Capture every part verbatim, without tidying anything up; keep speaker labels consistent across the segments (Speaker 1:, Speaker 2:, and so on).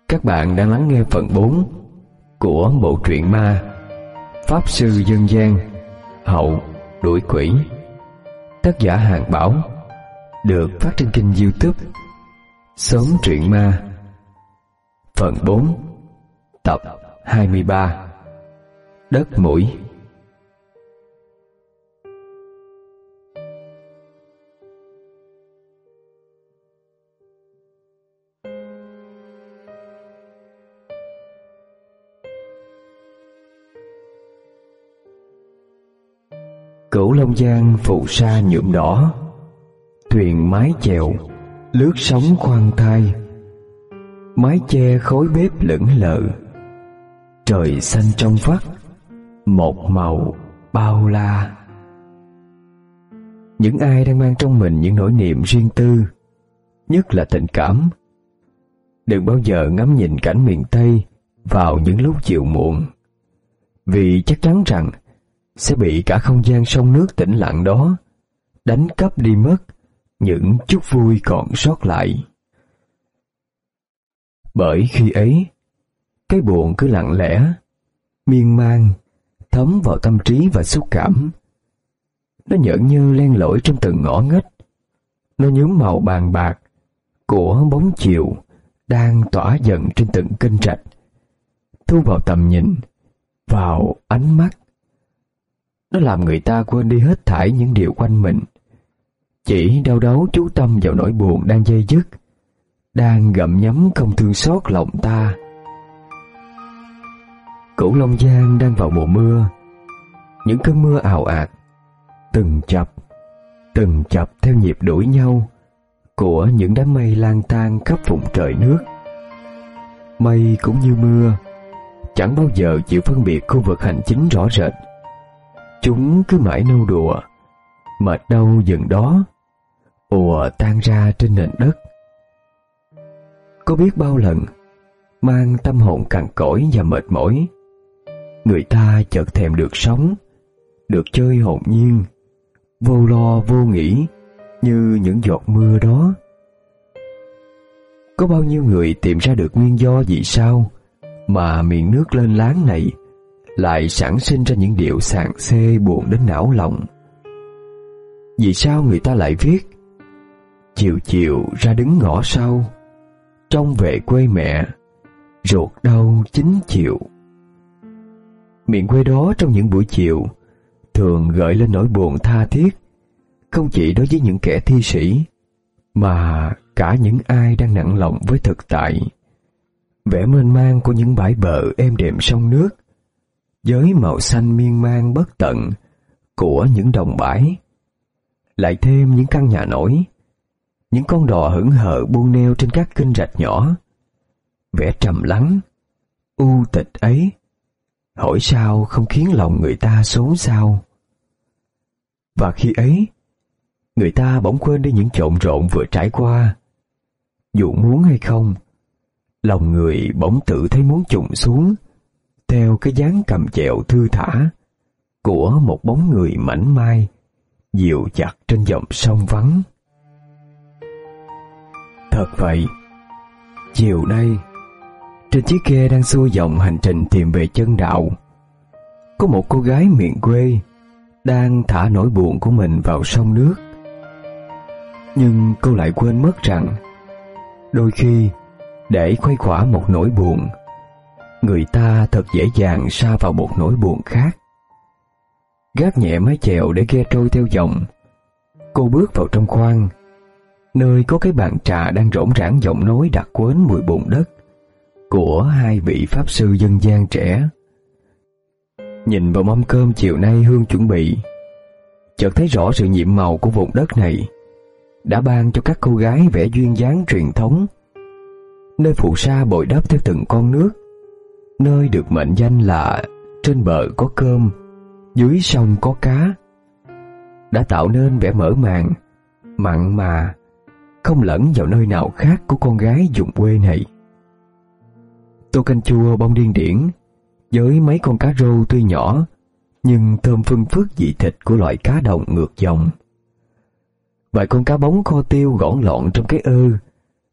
Speaker 1: Các bạn đang lắng nghe phần bốn của bộ truyện ma Pháp Sư Dân Gian Hậu Đuổi Quỷ, tác giả Hàng Bảo, được phát trên kênh YouTube Xóm Truyện Ma. Phần bốn, tập hai mươi ba, Đất Mũi. Cửu Long Giang phù sa nhuộm đỏ, thuyền mái chèo lướt sóng khoan thai, mái che khói bếp lững lờ, trời xanh trong vắt một màu bao la. Những ai đang mang trong mình những nỗi niềm riêng tư, nhất là tình cảm, đừng bao giờ ngắm nhìn cảnh miền Tây vào những lúc chiều muộn, vì chắc chắn rằng sẽ bị cả không gian sông nước tĩnh lặng đó đánh cắp đi mất những chút vui còn sót lại. Bởi khi ấy, cái buồn cứ lặng lẽ, miên man, thấm vào tâm trí và xúc cảm. Nó nhợn như len lỏi trong từng ngõ ngách. Nó nhuốm màu bàn bạc của bóng chiều đang tỏa dần trên từng kênh rạch, thu vào tầm nhìn, vào ánh mắt. Nó làm người ta quên đi hết thảy những điều quanh mình, chỉ đau đáu chú tâm vào nỗi buồn đang dây dứt, đang gặm nhấm không thương xót lòng ta. Cửu Long Giang đang vào mùa mưa. Những cơn mưa ào ạt, từng chập, từng chập theo nhịp đuổi nhau của những đám mây lang thang khắp vùng trời nước. Mây cũng như mưa, chẳng bao giờ chịu phân biệt khu vực hành chính rõ rệt. Chúng cứ mãi nâu đùa, mệt đâu dừng đó, ùa tan ra trên nền đất. Có biết bao lần, mang tâm hồn cằn cỗi và mệt mỏi, người ta chợt thèm được sống, được chơi hồn nhiên, vô lo vô nghĩ như những giọt mưa đó. Có bao nhiêu người tìm ra được nguyên do vì sao mà miền nước lên láng này lại sản sinh ra những điệu sàng xê buồn đến não lòng. Vì sao người ta lại viết chiều chiều ra đứng ngõ sau, trông về quê mẹ, ruột đau chín chiều. Miền quê đó trong những buổi chiều thường gợi lên nỗi buồn tha thiết, không chỉ đối với những kẻ thi sĩ, mà cả những ai đang nặng lòng với thực tại. Vẻ mênh mang của những bãi bờ êm đềm sông nước, với màu xanh miên man bất tận của những đồng bãi, lại thêm những căn nhà nổi, những con đò hững hờ buông neo trên các kênh rạch nhỏ. Vẻ trầm lắng, u tịch ấy, hỏi sao không khiến lòng người ta xốn xao. Và khi ấy, người ta bỗng quên đi những trộn rộn vừa trải qua. Dù muốn hay không, lòng người bỗng tự thấy muốn chùng xuống theo cái dáng cầm chẹo thư thả của một bóng người mảnh mai dịu dặt trên dòng sông vắng. Thật vậy, chiều nay, trên chiếc ghe đang xuôi dòng hành trình tìm về chân đạo, có một cô gái miền quê đang thả nỗi buồn của mình vào sông nước. Nhưng cô lại quên mất rằng, đôi khi để khuây khỏa một nỗi buồn, người ta thật dễ dàng sa vào một nỗi buồn khác. Gác nhẹ mái chèo để ghe trôi theo dòng, cô bước vào trong khoang, nơi có cái bàn trà đang rỗng rãng giọng nói đặc quến mùi bùn đất của hai vị pháp sư dân gian trẻ. Nhìn vào mâm cơm chiều nay Hương chuẩn bị, chợt thấy rõ sự nhiệm màu của vùng đất này đã ban cho các cô gái vẻ duyên dáng truyền thống. Nơi phù sa bồi đắp theo từng con nước, nơi được mệnh danh là trên bờ có cơm, dưới sông có cá, đã tạo nên vẻ mở màng, mặn mà, không lẫn vào nơi nào khác của con gái vùng quê này. Tô canh chua bông điên điển với mấy con cá rô tuy nhỏ nhưng thơm phưng phức vị thịt của loại cá đồng ngược dòng. Vài con cá bóng kho tiêu gõn lọn trong cái ơ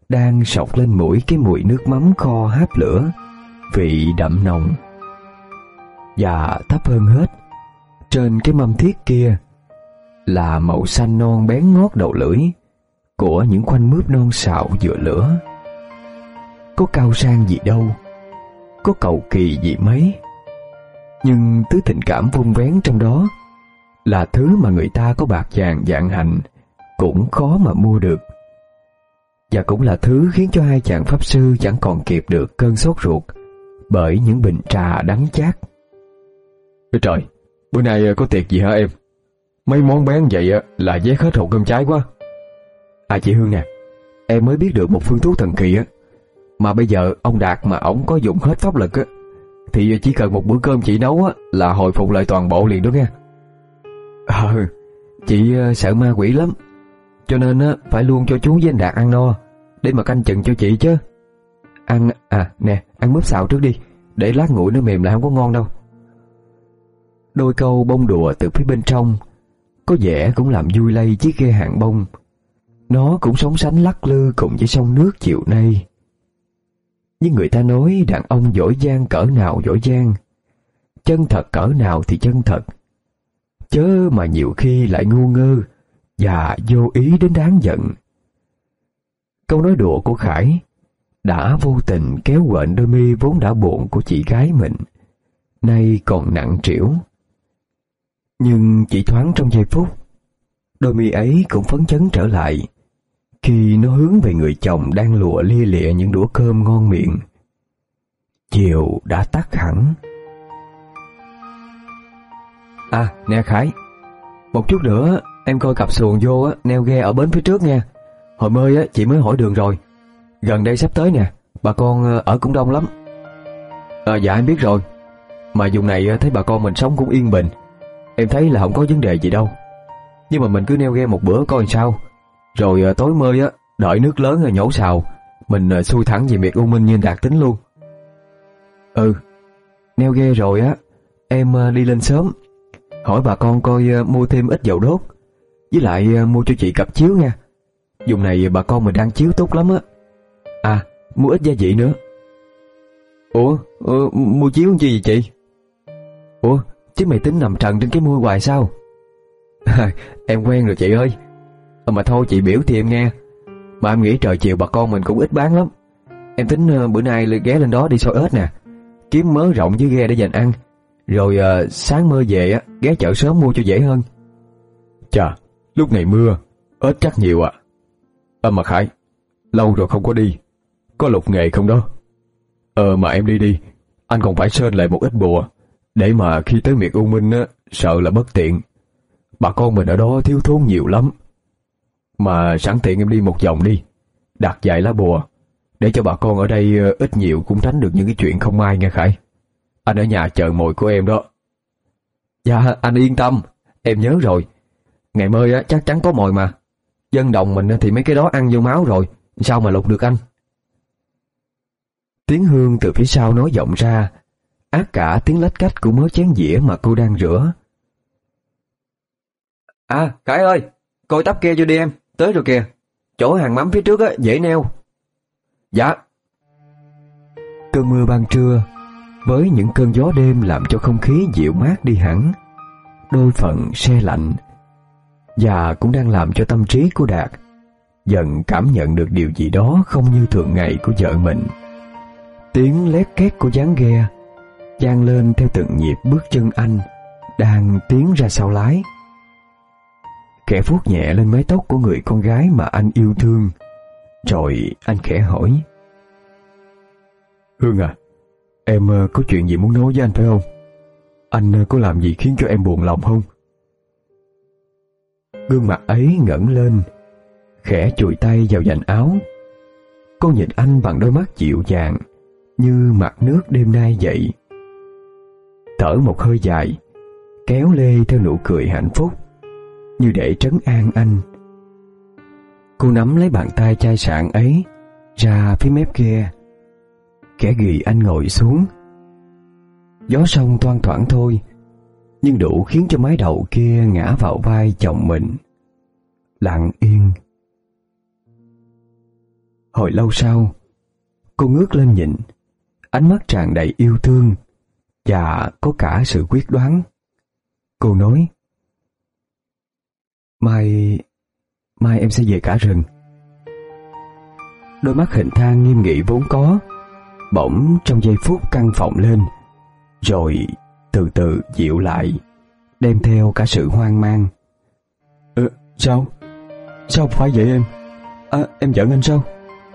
Speaker 1: đang sộc lên mũi cái mùi nước mắm kho háp lửa, vị đậm nồng. Và thấp hơn hết, trên cái mâm thiết kia là màu xanh non bén ngót đầu lưỡi của những khoanh mướp non xào giữa lửa. Có cao sang gì đâu, có cầu kỳ gì mấy, nhưng thứ tình cảm vun vén trong đó là thứ mà người ta có bạc vàng vạn hạnh cũng khó mà mua được, và cũng là thứ khiến cho hai chàng pháp sư chẳng còn kịp được cơn sốt ruột bởi những bình trà đắng chát.
Speaker 2: Trời, bữa nay có tiệc gì hả em? Mấy món bén vậy là vét hết hộp cơm cháy quá.
Speaker 1: À chị Hương nè, em mới biết được một phương thuốc thần kỳ á, mà bây giờ ông Đạt mà ổng có dùng hết pháp lực á, thì chỉ cần một bữa cơm chị nấu á là hồi phục lại toàn bộ liền đó nghe. Ờ, chị sợ ma quỷ lắm, cho nên á phải luôn cho chú với anh Đạt ăn no để mà canh chừng cho chị chứ. Ăn, à nè, ăn mướp xào trước đi, để lát nguội nó mềm lại không có ngon đâu. Đôi câu bông đùa từ phía bên trong có vẻ cũng làm vui lây chiếc ghe hàng bông. Nó cũng sống sánh lắc lư cùng với sông nước chiều nay. Nhưng người ta nói đàn ông giỏi giang cỡ nào giỏi giang, chân thật cỡ nào thì chân thật, chớ mà nhiều khi lại ngu ngơ và vô ý đến đáng giận. Câu nói đùa của Khải đã vô tình kéo quện đôi mi vốn đã buồn của chị gái mình, nay còn nặng trĩu. Nhưng chỉ thoáng trong giây phút, đôi mi ấy cũng phấn chấn trở lại khi nó hướng về người chồng đang lùa lia lịa những đũa cơm ngon miệng. Chiều đã tắt hẳn. À nè Khải, một chút nữa em coi cặp xuồng vô á, neo ghe ở bến phía trước nha. Hồi mới á chị mới hỏi đường rồi, gần đây sắp tới nè, bà con ở cũng đông lắm. À, dạ em biết rồi, mà vùng này thấy bà con mình sống cũng yên bình, em thấy là không có vấn đề gì đâu. Nhưng mà mình cứ neo ghe một bữa coi làm sao, rồi tối mơi á đợi nước lớn rồi nhổ sào, mình xuôi thẳng về miệt U Minh như anh Đạt tính luôn. Ừ, neo ghe rồi á, em đi lên sớm hỏi bà con coi mua thêm ít dầu đốt, với lại mua cho chị cặp chiếu nha. Vùng này bà con mình đang chiếu tốt lắm á. À, mua ít gia vị nữa. Ủa, uh, mua chiếu làm chi vậy chị? Ủa, chứ mày tính nằm trần trên cái mui hoài sao? Em quen rồi chị ơi. Mà thôi chị biểu thì em nghe, mà em nghĩ trời chiều bà con mình cũng ít bán lắm. Em tính uh, bữa nay ghé lên đó đi xôi ếch nè, kiếm mớ rộng với ghe để dành ăn, rồi uh, sáng mưa về á ghé chợ sớm mua cho dễ hơn.
Speaker 2: Chà, lúc này mưa ếch chắc nhiều à. Ờ mà Khải, lâu rồi không có đi, có lục nghề không đó? Ờ mà em đi đi, anh còn phải sơn lại một ít bùa, để mà khi tới miệt U Minh á, sợ là bất tiện. Bà con mình ở đó thiếu thốn nhiều lắm. Mà sẵn tiện em đi một vòng đi, đặt vài lá bùa, để cho bà con ở đây ít nhiều cũng tránh được những cái chuyện không may nghe Khải. Anh ở nhà chờ mồi của em đó.
Speaker 1: Dạ anh yên tâm, em nhớ rồi. Ngày mai á chắc chắn có mồi mà. Dân đồng mình thì mấy cái đó ăn vô máu rồi, sao mà lục được anh. Tiếng Hương từ phía sau nói vọng ra, át cả tiếng lách cách của mớ chén dĩa mà cô đang rửa. À Khải ơi, coi tắp kia cho đi em, tới rồi kìa. Chỗ hàng mắm phía trước á, dễ neo. Dạ. Cơn mưa ban trưa với những cơn gió đêm làm cho không khí dịu mát đi hẳn, đôi phần se lạnh, và cũng đang làm cho tâm trí của Đạt dần cảm nhận được điều gì đó không như thường ngày của vợ mình. Tiếng lét két của ván ghe vang lên theo từng nhịp bước chân anh đang tiến ra sau lái. Khẽ vuốt nhẹ lên mái tóc của người con gái mà anh yêu thương, rồi anh khẽ hỏi:
Speaker 2: Hương à, em có chuyện gì muốn nói với anh phải không? Anh có làm gì khiến cho em buồn lòng không?
Speaker 1: Gương mặt ấy ngẩng lên, khẽ chùi tay vào vành áo. Cô nhìn anh bằng đôi mắt dịu dàng như mặt nước đêm nay vậy. Thở một hơi dài, kéo lê theo nụ cười hạnh phúc, như để trấn an anh. Cô nắm lấy bàn tay chai sạn ấy ra phía mép ghe, khẽ ghì anh ngồi xuống. Gió sông thoang thoảng thôi, nhưng đủ khiến cho mái đầu kia ngã vào vai chồng mình, lặng yên. Hồi lâu sau, cô ngước lên nhìn, ánh mắt tràn đầy yêu thương và có cả sự quyết đoán. Cô nói: Mai, mai em sẽ về cả rừng. Đôi mắt hình thang nghiêm nghị vốn có, bỗng trong giây phút căng phồng lên, rồi từ từ dịu lại, đem theo cả sự hoang mang. Ừ, sao? Sao phải vậy em? À, em giận anh sao?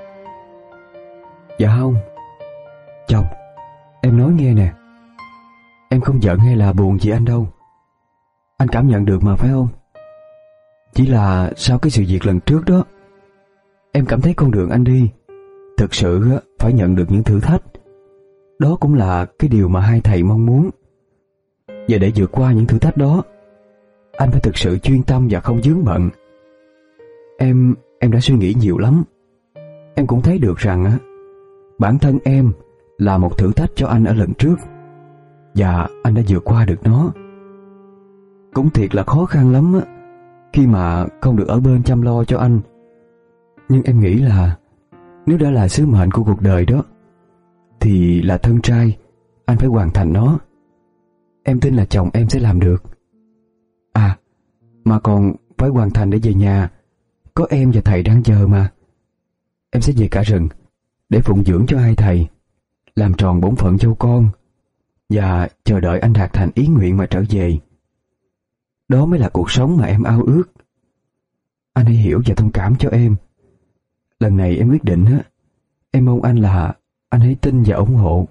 Speaker 1: Dạ không. Chồng, em nói nghe nè. Em không giận hay là buồn gì anh đâu. Anh cảm nhận được mà phải không? Chỉ là sau cái sự việc lần trước đó, em cảm thấy con đường anh đi thực sự phải nhận được những thử thách. Đó cũng là cái điều mà hai thầy mong muốn. Và để vượt qua những thử thách đó, anh phải thực sự chuyên tâm và không vướng bận. Em em đã suy nghĩ nhiều lắm. Em cũng thấy được rằng á, bản thân em là một thử thách cho anh ở lần trước, và anh đã vượt qua được nó. Cũng thiệt là khó khăn lắm á, khi mà không được ở bên chăm lo cho anh. Nhưng em nghĩ là nếu đã là sứ mệnh của cuộc đời đó, thì là thân trai, anh phải hoàn thành nó. Em tin là chồng em sẽ làm được. À, mà còn phải hoàn thành để về nhà. Có em và thầy đang chờ mà. Em sẽ về cả rừng để phụng dưỡng cho hai thầy, làm tròn bổn phận châu con, và chờ đợi anh đạt thành ý nguyện mà trở về. Đó mới là cuộc sống mà em ao ước. Anh hãy hiểu và thông cảm cho em. Lần này em quyết định á, em mong anh là anh hãy tin và ủng hộ.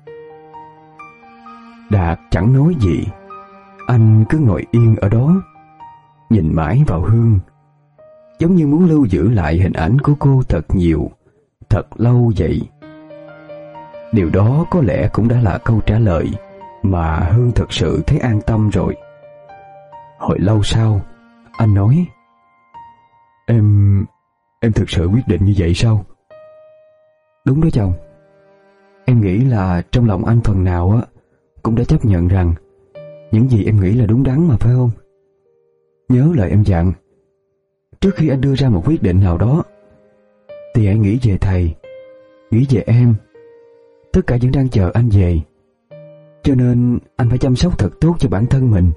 Speaker 1: Đạt chẳng nói gì. Anh cứ ngồi yên ở đó, nhìn mãi vào Hương, giống như muốn lưu giữ lại hình ảnh của cô thật nhiều, thật lâu vậy. Điều đó có lẽ cũng đã là câu trả lời mà Hương thật sự thấy an tâm rồi. Hồi lâu sau, anh nói: Em... em thực sự quyết định như vậy sao? Đúng đó chồng. Em nghĩ là trong lòng anh phần nào á cũng đã chấp nhận rằng những gì em nghĩ là đúng đắn mà phải không? Nhớ lời em dặn, trước khi anh đưa ra một quyết định nào đó thì hãy nghĩ về thầy, nghĩ về em. Tất cả vẫn đang chờ anh về, cho nên anh phải chăm sóc thật tốt cho bản thân mình.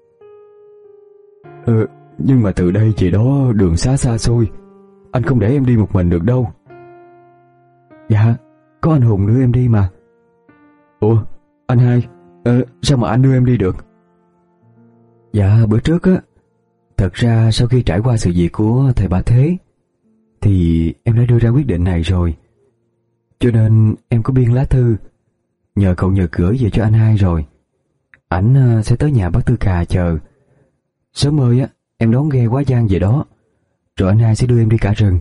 Speaker 1: Ừ, nhưng mà từ đây về đó đường xá xa xôi, anh không để em đi một mình được đâu. Dạ, có anh Hùng đưa em đi mà. Ủa, anh hai, ờ, sao mà anh đưa em đi được? Dạ, bữa trước á, thật ra sau khi trải qua sự việc của thầy Bà Thế, thì em đã đưa ra quyết định này rồi. Cho nên em có biên lá thư nhờ cậu nhờ gửi về cho anh hai rồi. Ảnh sẽ tới nhà bác Tư Cà chờ. Sớm ơi á, em đón ghe Quá Giang về đó, rồi anh hai sẽ đưa em đi cả rừng.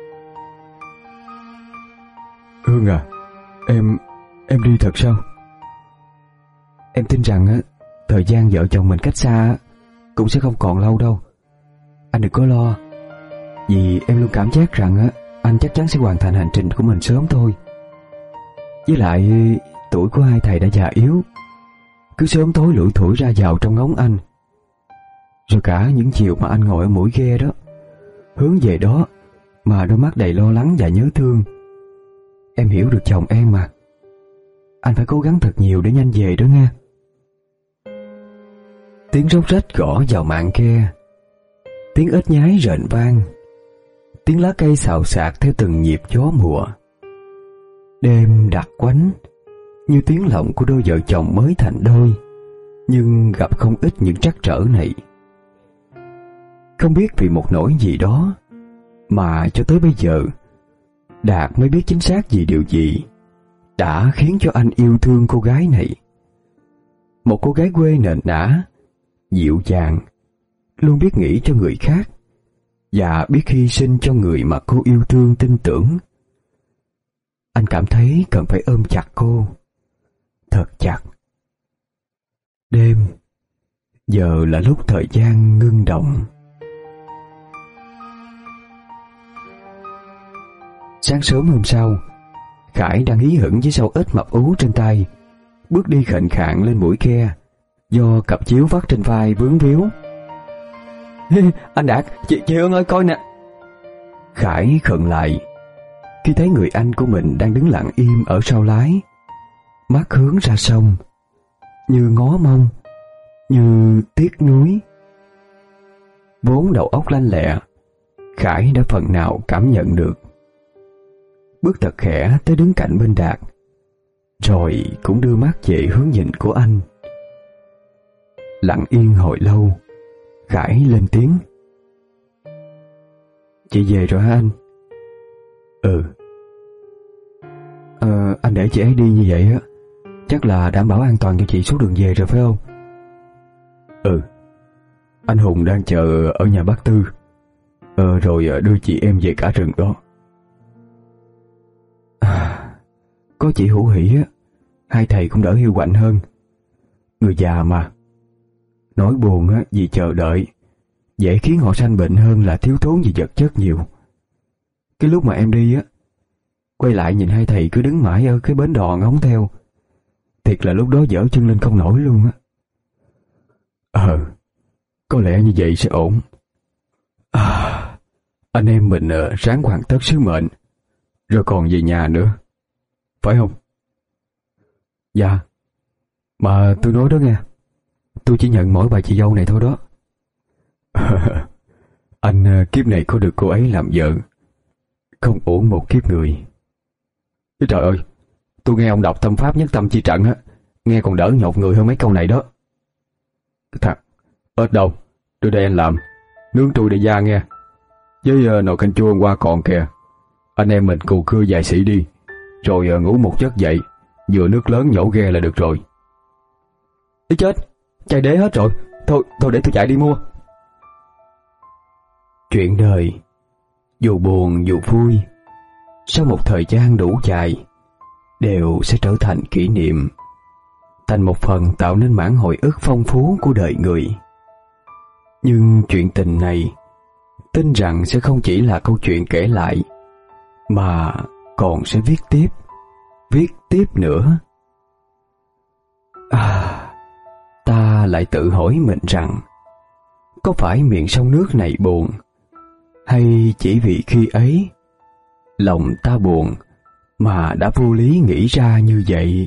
Speaker 1: Hương à, em em đi thật sao? Em tin rằng á, thời gian vợ chồng mình cách xa cũng sẽ không còn lâu đâu. Anh đừng có lo, vì em luôn cảm giác rằng á, anh chắc chắn sẽ hoàn thành hành trình của mình sớm thôi. Với lại tuổi của hai thầy đã già yếu, cứ sớm tối lủi thủi ra vào trong ngóng anh. Rồi cả những chiều mà anh ngồi ở mũi ghe đó, hướng về đó mà đôi mắt đầy lo lắng và nhớ thương. Em hiểu được chồng em mà. Anh phải cố gắng thật nhiều để nhanh về đó nha. Tiếng róc rách gõ vào mạn ghe, tiếng ếch nhái rền vang, tiếng lá cây xào xạc theo từng nhịp gió mùa. Đêm đặc quánh như tiếng lọng của đôi vợ chồng mới thành đôi, nhưng gặp không ít những trắc trở này. Không biết vì một nỗi gì đó mà cho tới bây giờ Đạt mới biết chính xác vì điều gì đã khiến cho anh yêu thương cô gái này. Một cô gái quê nền nã, dịu dàng, luôn biết nghĩ cho người khác và biết hy sinh cho người mà cô yêu thương tin tưởng. Anh cảm thấy cần phải ôm chặt cô, thật chặt. Đêm, giờ là lúc thời gian ngưng động. Sáng sớm hôm sau, Khải đang hí hửng với sâu ếch mập ú trên tay, bước đi khệnh khạng lên mũi ghe, do cặp chiếu vắt trên vai vướng víu. Anh Đạt, chị, chị Hương ơi coi nè. Khải khựng lại. khi thấy người anh của mình đang đứng lặng im ở sau lái, mắt hướng ra sông, như ngó mông, như tiếc nuối. Vốn đầu óc lanh lẹ, Khải đã phần nào cảm nhận được. Bước thật khẽ tới đứng cạnh bên Đạt, rồi cũng đưa mắt về hướng nhìn của anh. Lặng yên hồi lâu, Khải lên tiếng: "Chị về rồi hả anh?" "Ừ." Ờ, anh để chị ấy đi như vậy á, chắc là đảm bảo an toàn cho chị suốt đường về rồi phải không?" "Ừ, anh Hùng đang chờ ở nhà bác Tư, ờ, rồi đưa chị em về cả rừng đó." À, có chị Hữu Hỷ á, hai thầy cũng đỡ hiu quạnh hơn. Người già mà, nỗi buồn á vì chờ đợi dễ khiến họ sanh bệnh hơn là thiếu thốn vì vật chất nhiều. Cái lúc mà em đi á, quay lại nhìn hai thầy cứ đứng mãi ở cái bến đò ngóng theo, thiệt là lúc đó dở chân lên không nổi luôn á. Ờ, có lẽ như vậy sẽ ổn. À, anh em mình uh, ráng hoàn tất sứ mệnh, rồi còn về nhà nữa, phải không? Dạ, mà tôi nói đó nghe, tôi chỉ nhận mỗi bà chị dâu này thôi đó. Anh uh, kiếp này có được cô ấy làm vợ, không uổng một kiếp người. Trời ơi, tôi nghe ông đọc tâm pháp nhất tâm chi trận á, nghe còn đỡ nhột người hơn mấy câu này đó. Thật, ớt đâu, đưa đây anh làm, nướng trui để da nghe. Với uh, nồi canh chua hôm qua còn kìa. Anh em mình cù cưa vài sĩ đi, rồi uh, ngủ một giấc dậy, vừa nước lớn nhổ ghe là được rồi. Ý chết, chai đế hết rồi, thôi thôi để tôi chạy đi mua. Chuyện đời, dù buồn dù vui, sau một thời gian đủ dài, đều sẽ trở thành kỷ niệm, thành một phần tạo nên mảng hồi ức phong phú của đời người. Nhưng chuyện tình này, tin rằng sẽ không chỉ là câu chuyện kể lại, mà còn sẽ viết tiếp, viết tiếp nữa. À, ta lại tự hỏi mình rằng, có phải miệng sông nước này buồn, hay chỉ vì khi ấy lòng ta buồn mà đã vô lý nghĩ ra như vậy?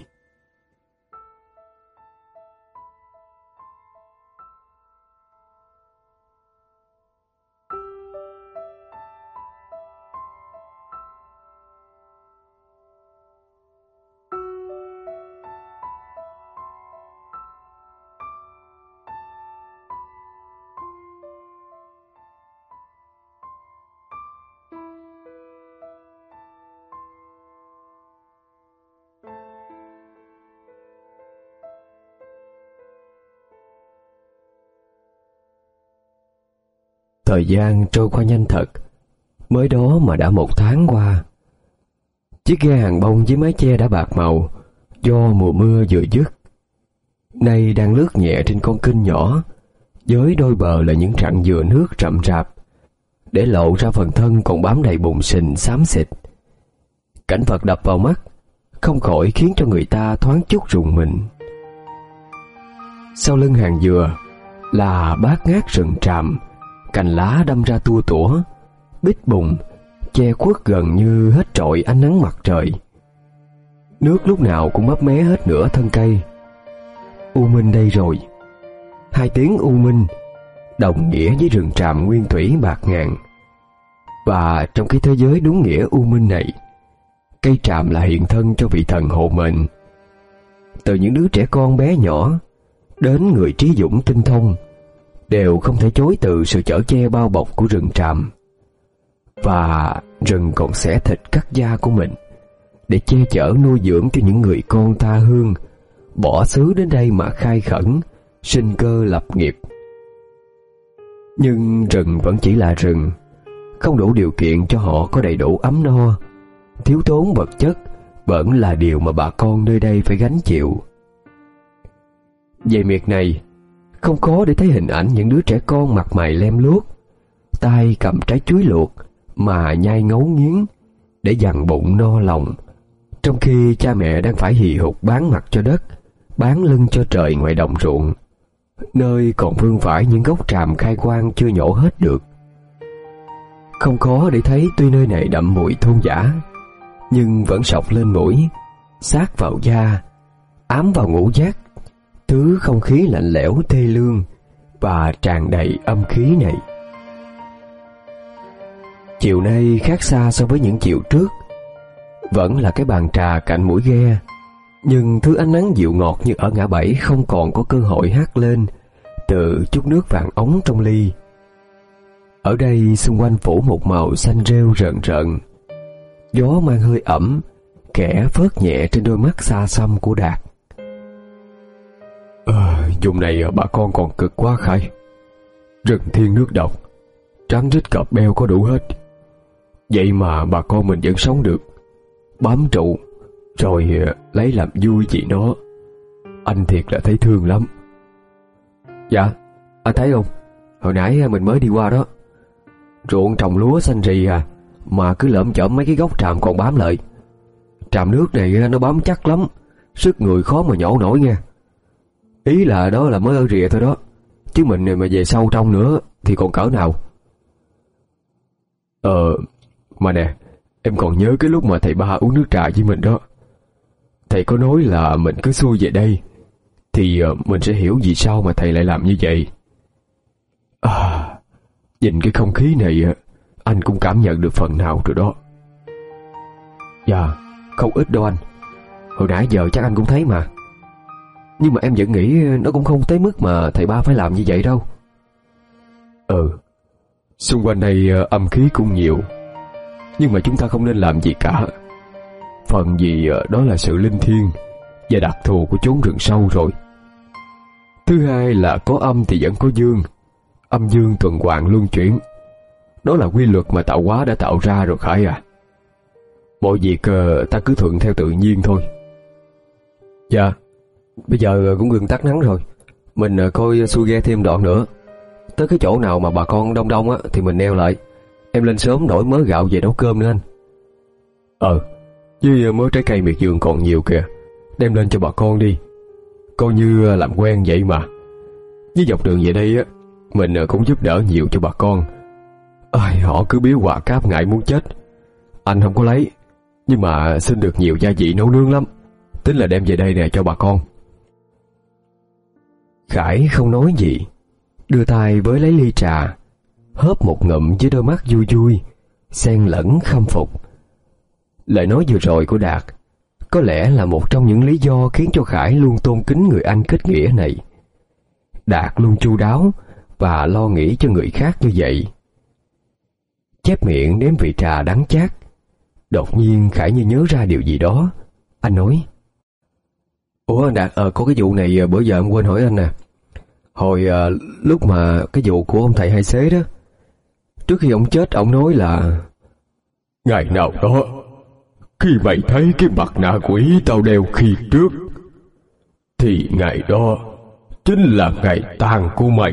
Speaker 1: Thời gian trôi qua nhanh thật, mới đó mà đã một tháng qua. Chiếc ghe hàng bông với mái che đã bạc màu do mùa mưa vừa dứt, nay đang lướt nhẹ trên con kênh nhỏ, với đôi bờ là những rặng dừa nước rậm rạp, để lộ ra phần thân còn bám đầy bùn sình xám xịt. Cảnh vật đập vào mắt, không khỏi khiến cho người ta thoáng chút rùng mình. Sau lưng hàng dừa là bát ngát rừng tràm, cành lá đâm ra tua tủa, bít bùng, che khuất gần như hết trọi ánh nắng mặt trời. Nước lúc nào cũng mấp mé hết nửa thân cây. U minh đây rồi. Hai tiếng u minh đồng nghĩa với rừng tràm nguyên thủy bạt ngàn. Và trong cái thế giới đúng nghĩa u minh này, cây tràm là hiện thân cho vị thần hộ mệnh. Từ những đứa trẻ con bé nhỏ đến người trí dũng tinh thông, đều không thể chối từ sự chở che bao bọc của rừng tràm. Và rừng còn xẻ thịt cắt da của mình để che chở nuôi dưỡng cho những người con tha hương bỏ xứ đến đây mà khai khẩn, sinh cơ lập nghiệp. Nhưng rừng vẫn chỉ là rừng, không đủ điều kiện cho họ có đầy đủ ấm no. Thiếu thốn vật chất vẫn là điều mà bà con nơi đây phải gánh chịu. Về miệt này, không khó để thấy hình ảnh những đứa trẻ con mặt mày lem luốc, tay cầm trái chuối luộc mà nhai ngấu nghiến để dằn bụng no lòng, trong khi cha mẹ đang phải hì hục bán mặt cho đất, bán lưng cho trời ngoài đồng ruộng, nơi còn vương vãi những gốc tràm khai quang chưa nhổ hết được. Không khó để thấy tuy nơi này đậm mùi thôn dã, nhưng vẫn sộc lên mũi, sát vào da, ám vào ngũ giác, thứ không khí lạnh lẽo thê lương và tràn đầy âm khí này. Chiều nay khác xa so với những chiều trước. Vẫn là cái bàn trà cạnh mũi ghe, nhưng thứ ánh nắng dịu ngọt như ở ngã bảy không còn có cơ hội hát lên từ chút nước vàng óng trong ly. Ở đây xung quanh phủ một màu xanh rêu rợn rợn, gió mang hơi ẩm kẻ phớt nhẹ trên đôi mắt xa xăm của Đạt.
Speaker 2: Ờ, vùng này bà con còn cực quá Khải. Rừng thiên nước độc, rắn rít cọp beo có đủ hết. Vậy mà bà con mình vẫn sống được, bám trụ rồi lấy làm vui chị nó. Anh thiệt là thấy thương lắm.
Speaker 1: Dạ, anh thấy không, hồi nãy mình mới đi qua đó, ruộng trồng lúa xanh rì à, mà cứ lởm chởm mấy cái gốc tràm còn bám lại. Tràm nước này nó bám chắc lắm, sức người khó mà nhổ nổi nha. Ý là đó là mới ở rìa thôi đó, chứ mình này mà về sâu trong nữa thì còn cỡ nào.
Speaker 2: Ờ, mà nè, em còn nhớ cái lúc mà thầy ba uống nước trà với mình đó. Thầy có nói là mình cứ xuôi về đây thì mình sẽ hiểu vì sao mà thầy lại làm như vậy. À, nhìn cái không khí này anh cũng cảm nhận được phần nào rồi đó.
Speaker 1: Dạ, không ít đâu anh. Hồi nãy giờ chắc anh cũng thấy mà. Nhưng mà em vẫn nghĩ nó cũng không tới mức mà thầy ba phải làm như vậy đâu.
Speaker 2: Ừ, xung quanh đây âm khí cũng nhiều, nhưng mà chúng ta không nên làm gì cả. Phần gì đó là sự linh thiêng và đặc thù của chốn rừng sâu rồi. Thứ hai là có âm thì vẫn có dương, âm dương tuần hoàn luân chuyển. Đó là quy luật mà tạo hóa đã tạo ra rồi Khải à. Mọi việc ta cứ thuận theo tự nhiên thôi.
Speaker 1: Dạ, bây giờ cũng gần tắt nắng rồi, mình coi xuôi ghe thêm đoạn nữa. Tới cái chỗ nào mà bà con đông đông á thì mình neo lại. Em lên sớm đổi mớ gạo về nấu cơm nữa anh.
Speaker 2: Ờ, với mớ trái cây miệt vườn còn nhiều kìa, đem lên cho bà con đi, coi như làm quen vậy mà. Với dọc đường về đây á, mình cũng giúp đỡ nhiều cho bà con. Ai, họ cứ biếu quà cáp ngại muốn chết. Anh không có lấy, nhưng mà xin được nhiều gia vị nấu nướng lắm, tính là đem về đây nè cho bà con.
Speaker 1: Khải không nói gì, đưa tay với lấy ly trà, hớp một ngụm với đôi mắt vui vui xen lẫn khâm phục. Lời nói vừa rồi của Đạt có lẽ là một trong những lý do khiến cho Khải luôn tôn kính người anh kết nghĩa này. Đạt luôn chu đáo và lo nghĩ cho người khác như vậy. Chép miệng nếm vị trà đắng chát, đột nhiên Khải như nhớ ra điều gì đó. Anh nói:
Speaker 2: Ủa anh Đạt, ờ, có cái vụ này bữa giờ em quên hỏi anh nè. Hồi à, lúc mà cái vụ của ông thầy hai xế đó, trước khi ông chết ông nói là: Ngày nào đó, khi mày thấy cái mặt nạ quỷ tao đeo khi trước, thì ngày đó chính là ngày tàn của mày.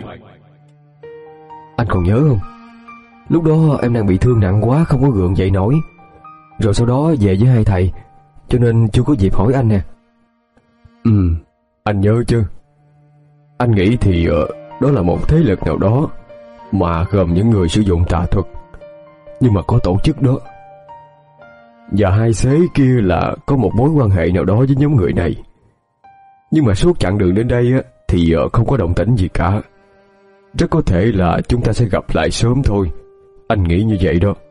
Speaker 1: Anh còn nhớ không? Lúc đó em đang bị thương nặng quá, không có gượng dậy nổi. Rồi sau đó về với hai thầy, cho nên chưa có dịp hỏi anh nè.
Speaker 2: Ừ, anh nhớ chứ. Anh nghĩ thì uh, đó là một thế lực nào đó mà gồm những người sử dụng tà thuật, nhưng mà có tổ chức đó. Và hai xế kia là có một mối quan hệ nào đó với nhóm người này. Nhưng mà suốt chặng đường đến đây á, thì uh, không có động tĩnh gì cả. Rất có thể là chúng ta sẽ gặp lại sớm thôi. Anh nghĩ như vậy đó.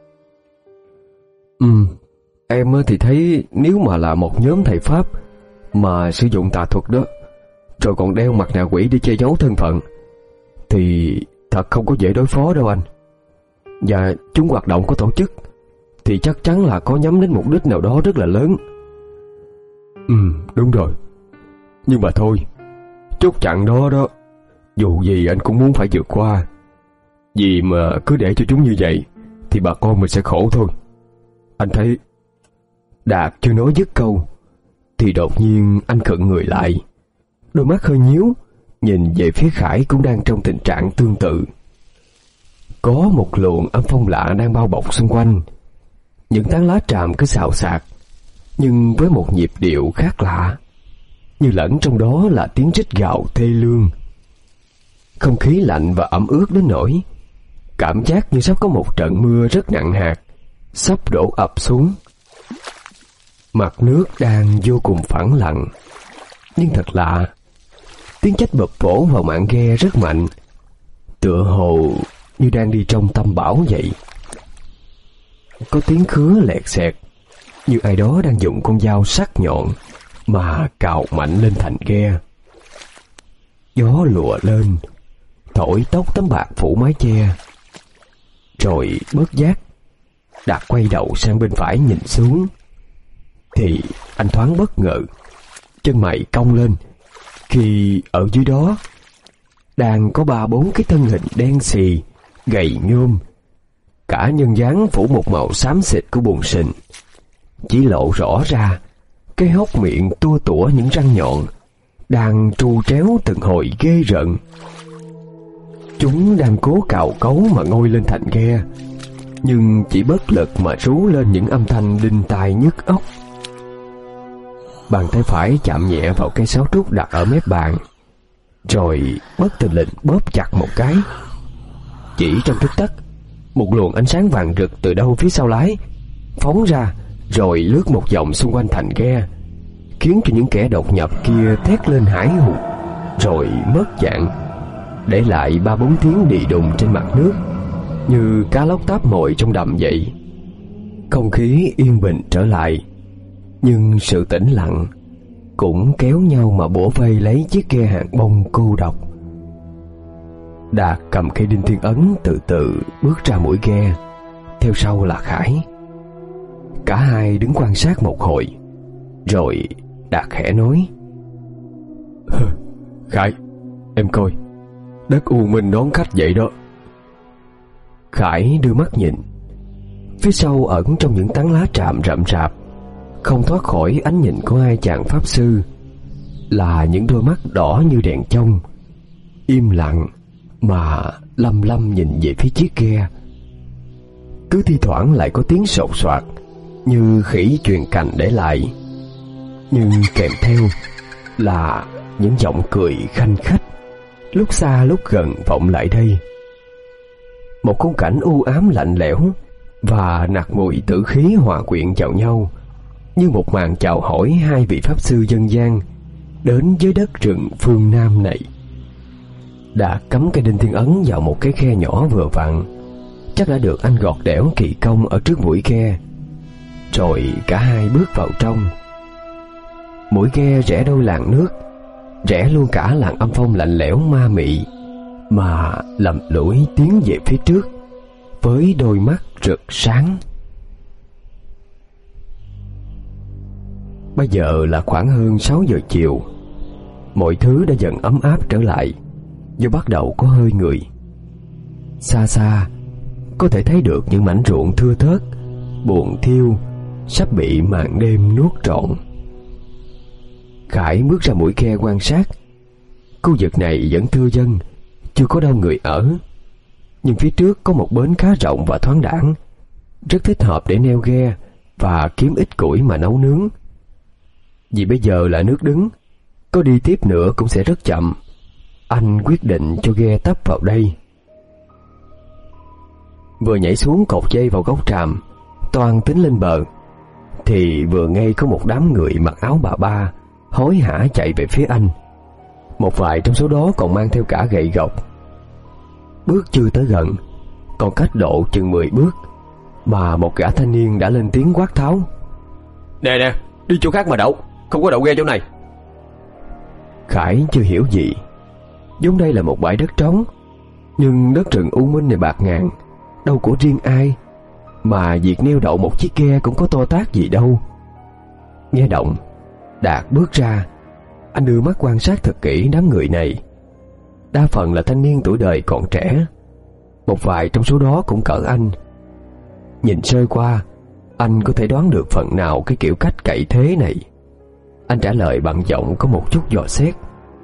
Speaker 1: Ừ, em thì thấy nếu mà là một nhóm thầy Pháp mà sử dụng tà thuật đó, rồi còn đeo mặt nạ quỷ để che giấu thân phận, thì thật không có dễ đối phó đâu anh. Và chúng hoạt động có tổ chức thì chắc chắn là có nhắm đến mục đích nào đó rất là lớn.
Speaker 2: Ừ, đúng rồi. Nhưng mà thôi, chốt chặn đó đó, dù gì anh cũng muốn phải vượt qua. Vì mà cứ để cho chúng như vậy thì bà con mình sẽ khổ thôi. Anh thấy.
Speaker 1: Đạt chưa nói dứt câu thì đột nhiên anh khựng người lại, đôi mắt hơi nhíu nhìn về phía Khải cũng đang trong tình trạng tương tự. Có một luồng âm phong lạ đang bao bọc xung quanh. Những tán lá tràm cứ xào xạc, nhưng với một nhịp điệu khác lạ, như lẫn trong đó là tiếng rít gào thê lương. Không khí lạnh và ẩm ướt đến nỗi cảm giác như sắp có một trận mưa rất nặng hạt sắp đổ ập xuống. Mặt nước đang vô cùng phẳng lặng. Nhưng thật lạ, tiếng chách bập vỗ vào mạn ghe rất mạnh, tựa hồ như đang đi trong tâm bão vậy. Có tiếng khứa lẹt xẹt, như ai đó đang dùng con dao sắc nhọn mà cào mạnh lên thành ghe. Gió lùa lên, thổi tóc tấm bạc phủ mái che. Rồi bất giác Đạt quay đầu sang bên phải nhìn xuống, thì anh thoáng bất ngờ, chân mày cong lên khi ở dưới đó đang có ba bốn cái thân hình đen xì, gầy nhôm, cả nhân dáng phủ một màu xám xịt của bùn sình, chỉ lộ rõ ra cái hốc miệng tua tủa những răng nhọn đang tru tréo từng hồi ghê rợn. Chúng đang cố cào cấu mà ngoi lên thành ghe, nhưng chỉ bất lực mà rú lên những âm thanh đinh tai nhức óc. Bàn tay phải chạm nhẹ vào cây sáo trúc đặt ở mép bàn, rồi bất thình lình bóp chặt một cái. Chỉ trong tích tắc, một luồng ánh sáng vàng rực từ đâu phía sau lái phóng ra, rồi lướt một vòng xung quanh thành ghe, khiến cho những kẻ đột nhập kia thét lên hãi hùng, rồi mất dạng, để lại ba bốn tiếng đì đùng trên mặt nước, như cá lóc táp mồi trong đầm vậy. Không khí yên bình trở lại, nhưng sự tĩnh lặng cũng kéo nhau mà bủa vây lấy chiếc ghe hạng bông cô độc. Đạt cầm cây đinh thiên ấn từ từ bước ra mũi ghe, theo sau là Khải. Cả hai đứng quan sát một hồi, rồi Đạt khẽ nói:
Speaker 2: Khải, em coi, đất U Minh đón khách vậy đó.
Speaker 1: Khải đưa mắt nhìn. Phía sau ẩn trong những tán lá tràm rậm rạp, không thoát khỏi ánh nhìn của hai chàng pháp sư, là những đôi mắt đỏ như đèn chông, im lặng mà lăm lăm nhìn về phía chiếc ghe. Cứ thi thoảng lại có tiếng sột soạt như khỉ chuyền cành để lại, nhưng kèm theo là những giọng cười khanh khách, lúc xa lúc gần vọng lại đây. Một khung cảnh u ám lạnh lẽo và nặc mùi tử khí hòa quyện vào nhau, như một màn chào hỏi hai vị pháp sư dân gian đến với đất rừng phương Nam này. Đã cắm cây đinh thiên ấn vào một cái khe nhỏ vừa vặn, chắc đã được anh gọt đẽo kỳ công ở trước mũi ghe. Rồi cả hai bước vào trong. Mũi ghe rẽ đôi làn nước, rẽ luôn cả làn âm phong lạnh lẽo ma mị, mà lầm lũi tiến về phía trước với đôi mắt rực sáng. Bây giờ là khoảng hơn sáu giờ chiều. Mọi thứ đã dần ấm áp trở lại, do bắt đầu có hơi người. Xa xa có thể thấy được những mảnh ruộng thưa thớt, buồn thiêu, sắp bị màn đêm nuốt trọn. Khải bước ra mũi ghe quan sát. Khu vực này vẫn thưa dân, chưa có đâu người ở, nhưng phía trước có một bến khá rộng và thoáng đãng, rất thích hợp để neo ghe và kiếm ít củi mà nấu nướng. Vì bây giờ là nước đứng, có đi tiếp nữa cũng sẽ rất chậm. Anh quyết định cho ghe tấp vào đây. Vừa nhảy xuống cột dây vào gốc tràm, toan tính lên bờ, thì vừa ngay có một đám người mặc áo bà ba hối hả chạy về phía anh. Một vài trong số đó còn mang theo cả gậy gộc. Bước chưa tới gần, còn cách độ chừng mười bước, mà một gã thanh niên đã lên tiếng quát tháo:
Speaker 2: Nè nè, đi chỗ khác mà đậu, không có đậu ghe chỗ này.
Speaker 1: Khải chưa hiểu gì. Vốn đây là một bãi đất trống, nhưng đất rừng U Minh này bạt ngàn, đâu của riêng ai, mà việc neo đậu một chiếc ghe cũng có to tát gì đâu. Nghe động, Đạt bước ra. Anh đưa mắt quan sát thật kỹ đám người này. Đa phần là thanh niên tuổi đời còn trẻ, một vài trong số đó cũng cỡ anh. Nhìn sơ qua, anh có thể đoán được phần nào cái kiểu cách cậy thế này. Anh trả lời bằng giọng có một chút dò xét: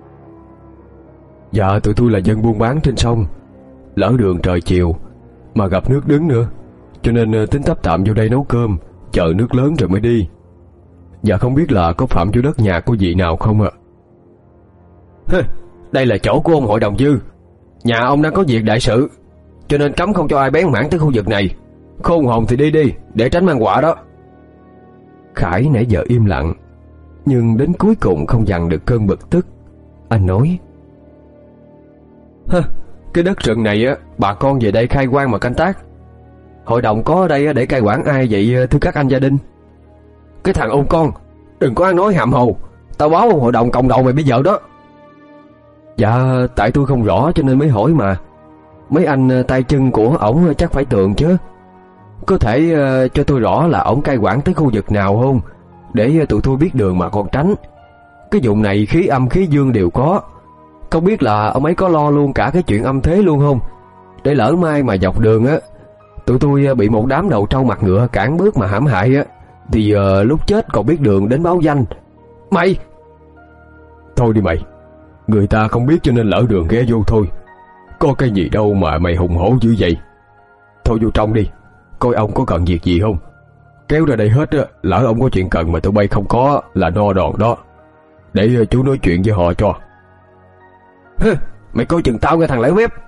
Speaker 2: Dạ, tụi tôi là dân buôn bán trên sông, lỡ đường trời chiều mà gặp nước đứng nữa, cho nên tính tấp tạm vô đây nấu cơm, chờ nước lớn rồi mới đi. Dạ, không biết là có phạm vô đất nhà của vị nào không ạ?
Speaker 3: À? Đây là chỗ của ông hội đồng dư, nhà ông đang có việc đại sự, cho nên cấm không cho ai bén mảng tới khu vực này. Khôn hồn thì đi đi, để tránh mang họa đó.
Speaker 1: Khải nãy giờ im lặng, nhưng đến cuối cùng không dằn được cơn bực tức. Anh nói:
Speaker 3: Hơ, cái đất rừng này á, bà con về đây khai hoang mà canh tác. Hội đồng có ở đây để cai quản ai vậy thưa các anh gia đình? Cái thằng ôn con, đừng có ăn nói hàm hồ, tao báo hội đồng cộng đầu mày bây giờ đó. Dạ, tại tôi không rõ cho nên mới hỏi mà. Mấy anh tay chân của ổng chắc phải tường chứ. Có thể uh, cho tôi rõ là ổng cai quản tới khu vực nào không, để tụi tôi biết đường mà còn tránh. Cái vùng này khí âm khí dương đều có. Không biết là ông ấy có lo luôn cả cái chuyện âm thế luôn không, để lỡ mai mà dọc đường á tụi tôi bị một đám đầu trâu mặt ngựa cản bước mà hãm hại á, thì uh, lúc chết còn biết đường đến báo danh. Mày
Speaker 2: Thôi đi mày, người ta không biết cho nên lỡ đường ghé vô thôi. Có cái gì đâu mà mày hùng hổ dữ vậy. Thôi vô trong đi, coi ông có cần việc gì không. Kéo ra đây hết á, lỡ ông có chuyện cần mà tụi bay không có là no đòn đó. Để chú nói chuyện với họ cho.
Speaker 3: Hừ, mày coi chừng tao nghe thằng lễ phép.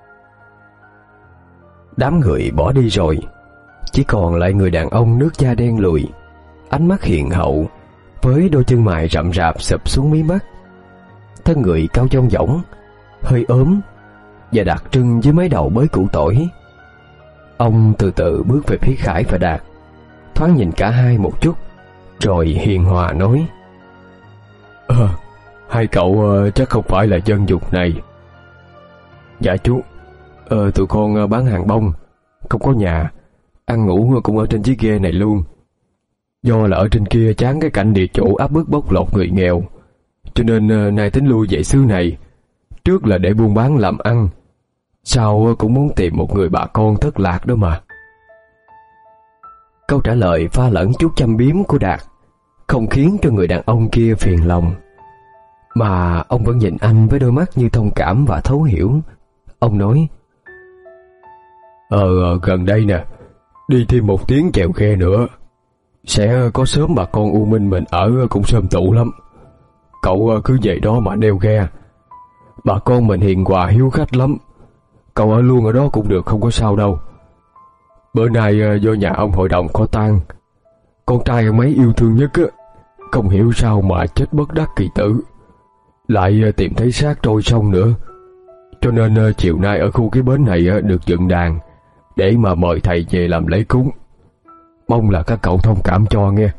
Speaker 1: Đám người bỏ đi rồi, chỉ còn lại người đàn ông nước da đen lùi, ánh mắt hiền hậu, với đôi chân mày rậm rạp sụp xuống mí mắt. Thân người cao chông dỏng, hơi ốm và đặc trưng với mấy đầu bới củ tỏi. Ông từ từ bước về phía Khải và Đạt, thoáng nhìn cả hai một chút, rồi hiền hòa nói:
Speaker 2: Ờ, hai cậu uh, chắc không phải là dân vùng này.
Speaker 1: Dạ chú, ờ, tụi con uh, bán hàng bông, không có nhà, ăn ngủ cũng ở trên chiếc ghe này luôn.
Speaker 2: Do là ở trên kia chán cái cảnh địa chủ áp bức bóc lột người nghèo, cho nên uh, nay tính lui về xứ này. Trước là để buôn bán làm ăn, sau uh, cũng muốn tìm một người bà con thất lạc đó mà.
Speaker 1: Câu trả lời pha lẫn chút châm biếm của Đạt không khiến cho người đàn ông kia phiền lòng, mà ông vẫn nhìn anh với đôi mắt như thông cảm và thấu hiểu. Ông nói:
Speaker 2: Ờ, gần đây nè, đi thêm một tiếng chèo ghe nữa, sẽ có sớm bà con U Minh mình ở cũng sớm tụ lắm. Cậu cứ về đó mà neo ghe. Bà con mình hiền hòa hiếu khách lắm. Cậu ở luôn ở đó cũng được, không có sao đâu. Bữa nay do nhà ông hội đồng có tang, con trai ông ấy yêu thương nhất á, không hiểu sao mà chết bất đắc kỳ tử, lại tìm thấy xác trôi sông nữa. Cho nên chiều nay ở khu cái bến này được dựng đàn để mà mời thầy về làm lễ cúng. Mong là các cậu thông cảm cho nghe.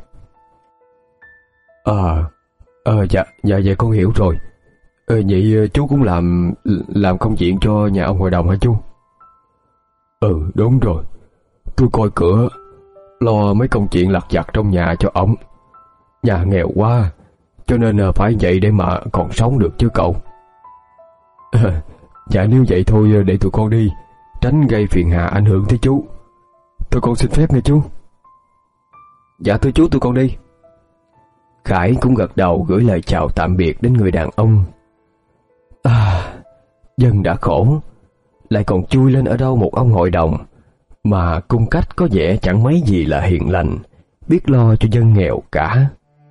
Speaker 1: Ờ, ờ dạ, dạ dạ con hiểu rồi. Ờ, vậy chú cũng làm làm công chuyện cho nhà ông hội đồng hả chú?
Speaker 2: Ừ, đúng rồi. Tôi coi cửa, lo mấy công chuyện lặt vặt trong nhà cho ổng. Nhà nghèo quá, cho nên phải vậy để mà còn sống được chứ cậu.
Speaker 1: À, dạ nếu vậy thôi để tụi con đi, tránh gây phiền hà ảnh hưởng tới chú. Tụi con xin phép nghe chú.
Speaker 3: Dạ thưa chú, tụi con đi.
Speaker 1: Khải cũng gật đầu gửi lời chào tạm biệt đến người đàn ông. À, dân đã khổ, lại còn chui lên ở đâu một ông hội đồng mà cung cách có vẻ chẳng mấy gì là hiền lành, biết lo cho dân nghèo cả.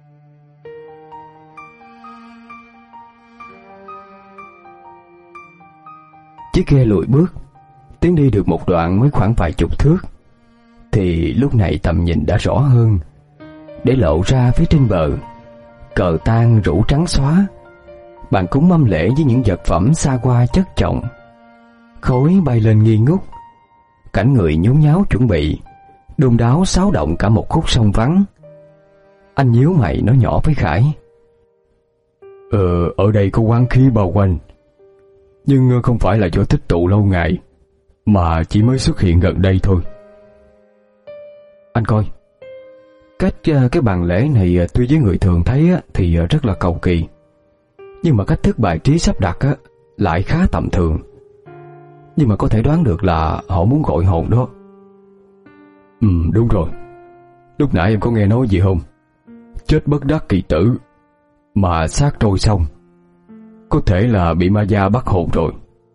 Speaker 1: Chiếc ghe lùi bước, tiến đi được một đoạn mới khoảng vài chục thước, thì lúc này tầm nhìn đã rõ hơn, để lộ ra phía trên bờ cờ tang rủ trắng xóa, bàn cúng mâm lễ với những vật phẩm xa hoa chất chồng, khói bay lên nghi ngút, cảnh người nhốn nháo chuẩn bị, đôn đáo xáo động cả một khúc sông vắng. Anh nhíu mày nói nhỏ với Khải:
Speaker 2: Ờ, ở đây có quán khí bao quanh, nhưng không phải là do tích tụ lâu ngày, mà chỉ mới xuất hiện gần đây thôi.
Speaker 1: Anh coi, cách cái bàn lễ này tuy với người thường thấy thì rất là cầu kỳ, nhưng mà cách thức bài trí sắp đặt lại khá tầm thường. Nhưng mà có thể đoán được là họ muốn gọi hồn đó.
Speaker 2: Ừ, đúng rồi. Lúc nãy em có nghe nói gì không? Chết bất đắc kỳ tử, mà xác trôi sông. Có thể là bị ma gia bắt hồn rồi.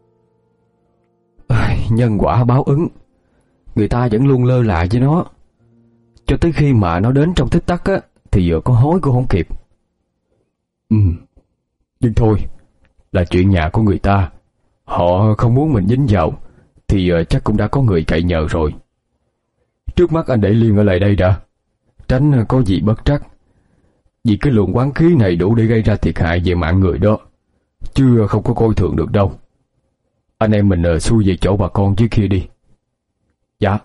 Speaker 1: Nhân quả báo ứng, người ta vẫn luôn lơ là với nó, cho tới khi mà nó đến trong tích tắc á, thì giờ có hối cũng không kịp.
Speaker 2: Ừ, nhưng thôi, là chuyện nhà của người ta, họ không muốn mình dính vào, thì chắc cũng đã có người cậy nhờ rồi. Trước mắt anh để Liên ở lại đây đã, tránh tránh có gì bất trắc. Vì cái luồng oán khí này đủ để gây ra thiệt hại về mạng người đó, chứ không có coi thường được đâu. Anh em mình uh, xuôi về chỗ bà con dưới kia đi. Dạ.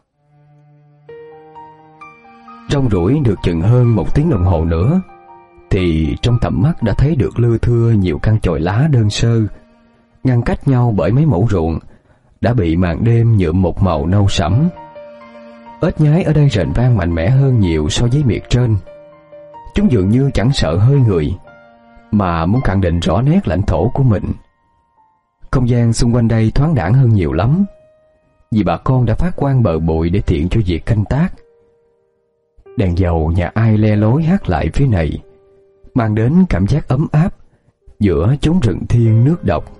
Speaker 1: Rong ruổi được chừng hơn một tiếng đồng hồ nữa thì trong tầm mắt đã thấy được lưa thưa nhiều căn chòi lá đơn sơ, ngăn cách nhau bởi mấy mẫu ruộng đã bị màn đêm nhuộm một màu nâu sẫm. Ếch nhái ở đây rền vang mạnh mẽ hơn nhiều so với miệt trên. Chúng dường như chẳng sợ hơi người, mà muốn khẳng định rõ nét lãnh thổ của mình. Không gian xung quanh đây thoáng đãng hơn nhiều lắm, vì bà con đã phát quang bờ bụi để tiện cho việc canh tác. Đèn dầu nhà ai le lối hát lại phía này, mang đến cảm giác ấm áp giữa chốn rừng thiên nước độc.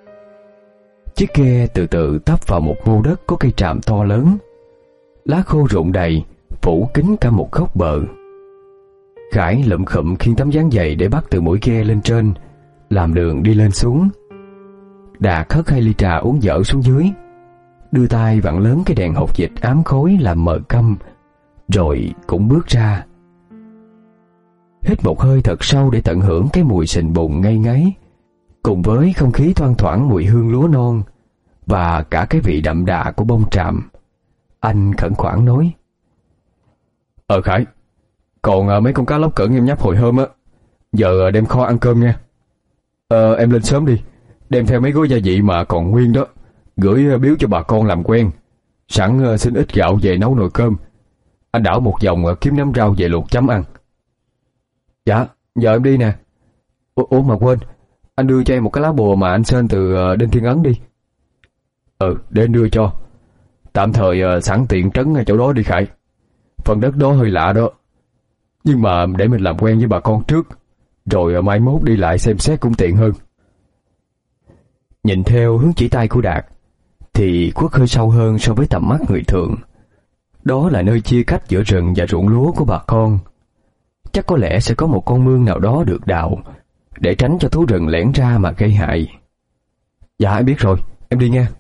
Speaker 1: Chiếc ghe từ từ tấp vào một mô đất có cây tràm to lớn, lá khô rụng đầy phủ kín cả một góc bờ. Khải lụm khụm khiêng tấm ván dày để bắt từ mũi ghe lên trên, làm đường đi lên xuống. Đạt hất hai ly trà uống dở xuống dưới, đưa tay vặn lớn cái đèn hột dịch ám khối làm mờ câm, rồi cũng bước ra. Hít một hơi thật sâu để tận hưởng cái mùi sình bùn ngây ngấy, cùng với không khí thoang thoảng mùi hương lúa non và cả cái vị đậm đà của bông tràm. Anh khẩn khoản nói:
Speaker 2: Ờ Khải, còn à, mấy con cá lóc cỡ em nhấp hồi hôm á, giờ đem kho ăn cơm nha. Ờ em lên sớm đi, đem theo mấy gói gia vị mà còn nguyên đó, gửi biếu cho bà con làm quen. Sẵn uh, xin ít gạo về nấu nồi cơm. Anh đảo một vòng uh, kiếm nấm rau về luộc chấm ăn.
Speaker 3: Dạ, giờ em đi nè. Ủa, ủa mà quên, anh đưa cho em một cái lá bùa mà anh sơn từ uh, Đinh Thiên Ấn đi.
Speaker 2: Ừ, để anh đưa cho. Tạm thời uh, sẵn tiện trấn ngay chỗ đó đi Khải. Phần đất đó hơi lạ đó, nhưng mà để mình làm quen với bà con trước, rồi uh, mai mốt đi lại xem xét cũng tiện hơn.
Speaker 1: Nhìn theo hướng chỉ tay của Đạt thì khuất hơi sâu hơn so với tầm mắt người thường. Đó là nơi chia cách giữa rừng và ruộng lúa của bà con. Chắc có lẽ sẽ có một con mương nào đó được đào để tránh cho thú rừng lẻn ra mà gây hại.
Speaker 3: Dạ em biết rồi, em đi nha.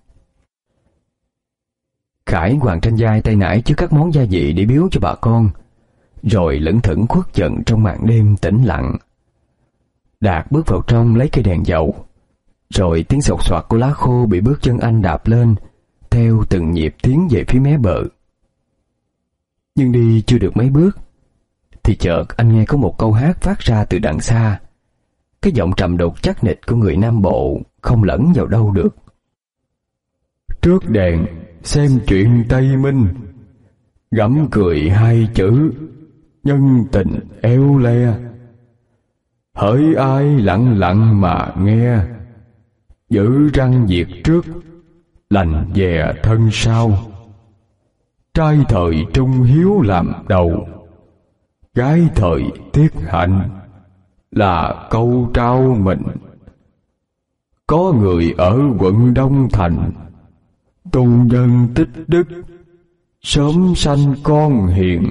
Speaker 1: Khải quàng trên vai tay nải chứa các món gia vị để biếu cho bà con, rồi lững thững khuất dần trong màn đêm tĩnh lặng. Đạt bước vào trong lấy cây đèn dầu, rồi tiếng xộc xoạc của lá khô bị bước chân anh đạp lên theo từng nhịp tiến về phía mé bờ. Nhưng đi chưa được mấy bước thì chợt anh nghe có một câu hát phát ra từ đằng xa. Cái giọng trầm đục chắc nịch của người Nam Bộ không lẫn vào đâu được.
Speaker 2: Trước đèn xem chuyện Tây Minh, gẫm cười hai chữ nhân tình eo le. Hỡi ai lặng lặng mà nghe, giữ răng việc trước, lành dè thân sau. Trai thời trung hiếu làm đầu, gái thời tiết hạnh là câu trao mình. Có người ở quận Đông Thành, tu nhân tích đức, sớm sanh con hiền.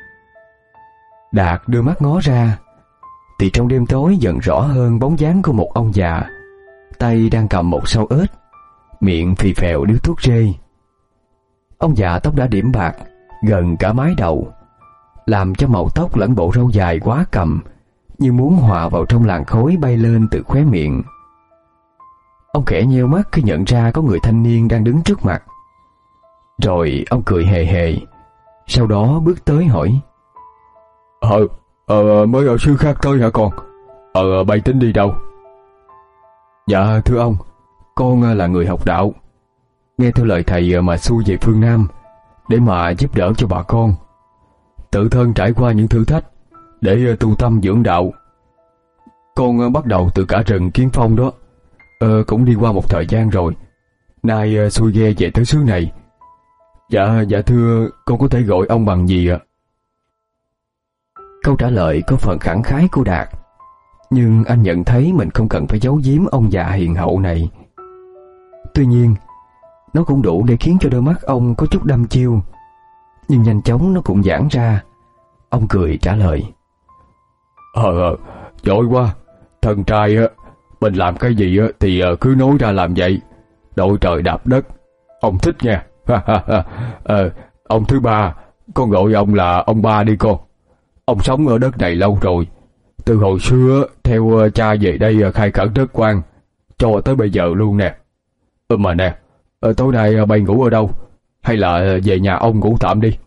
Speaker 1: Đạt đưa mắt ngó ra thì trong đêm tối dần rõ hơn bóng dáng của một ông già, tay đang cầm một sâu ếch, miệng phì phèo điếu thuốc rê. Ông già tóc đã điểm bạc gần cả mái đầu, làm cho màu tóc lẫn bộ râu dài quá cầm như muốn hòa vào trong làn khói bay lên từ khóe miệng. Ông khẽ nheo mắt khi nhận ra có người thanh niên đang đứng trước mặt. Rồi ông cười hề hề, sau đó bước tới hỏi:
Speaker 2: Ờ, ờ mới ở sư khác tới hả con? Ờ, bày tính đi đâu?
Speaker 3: Dạ thưa ông, con là người học đạo, nghe theo lời thầy mà xuôi về phương Nam để mà giúp đỡ cho bà con. Tự thân trải qua những thử thách để tu tâm dưỡng đạo. Con bắt đầu từ cả rừng Kiến Phong đó, ờ, cũng đi qua một thời gian rồi. Nay xuôi ghe về tới xứ này. Dạ, dạ thưa, con có thể gọi ông bằng gì ạ?
Speaker 1: Câu trả lời có phần khẳng khái của Đạt, nhưng anh nhận thấy mình không cần phải giấu giếm ông già hiền hậu này. Tuy nhiên, nó cũng đủ để khiến cho đôi mắt ông có chút đăm chiêu, nhưng nhanh chóng nó cũng giãn ra. Ông cười trả lời:
Speaker 2: Ờ, ờ giỏi quá. Thần trai á, mình làm cái gì á thì cứ nói ra làm vậy. Đội trời đạp đất. Ông thích nha. ờ, Ông thứ ba, con gọi ông là ông ba đi con. Ông sống ở đất này lâu rồi, từ hồi xưa theo cha về đây khai khẩn đất quan cho tới bây giờ luôn nè. Ừ mà nè, tối nay bay ngủ ở đâu? Hay là về nhà ông ngủ tạm đi?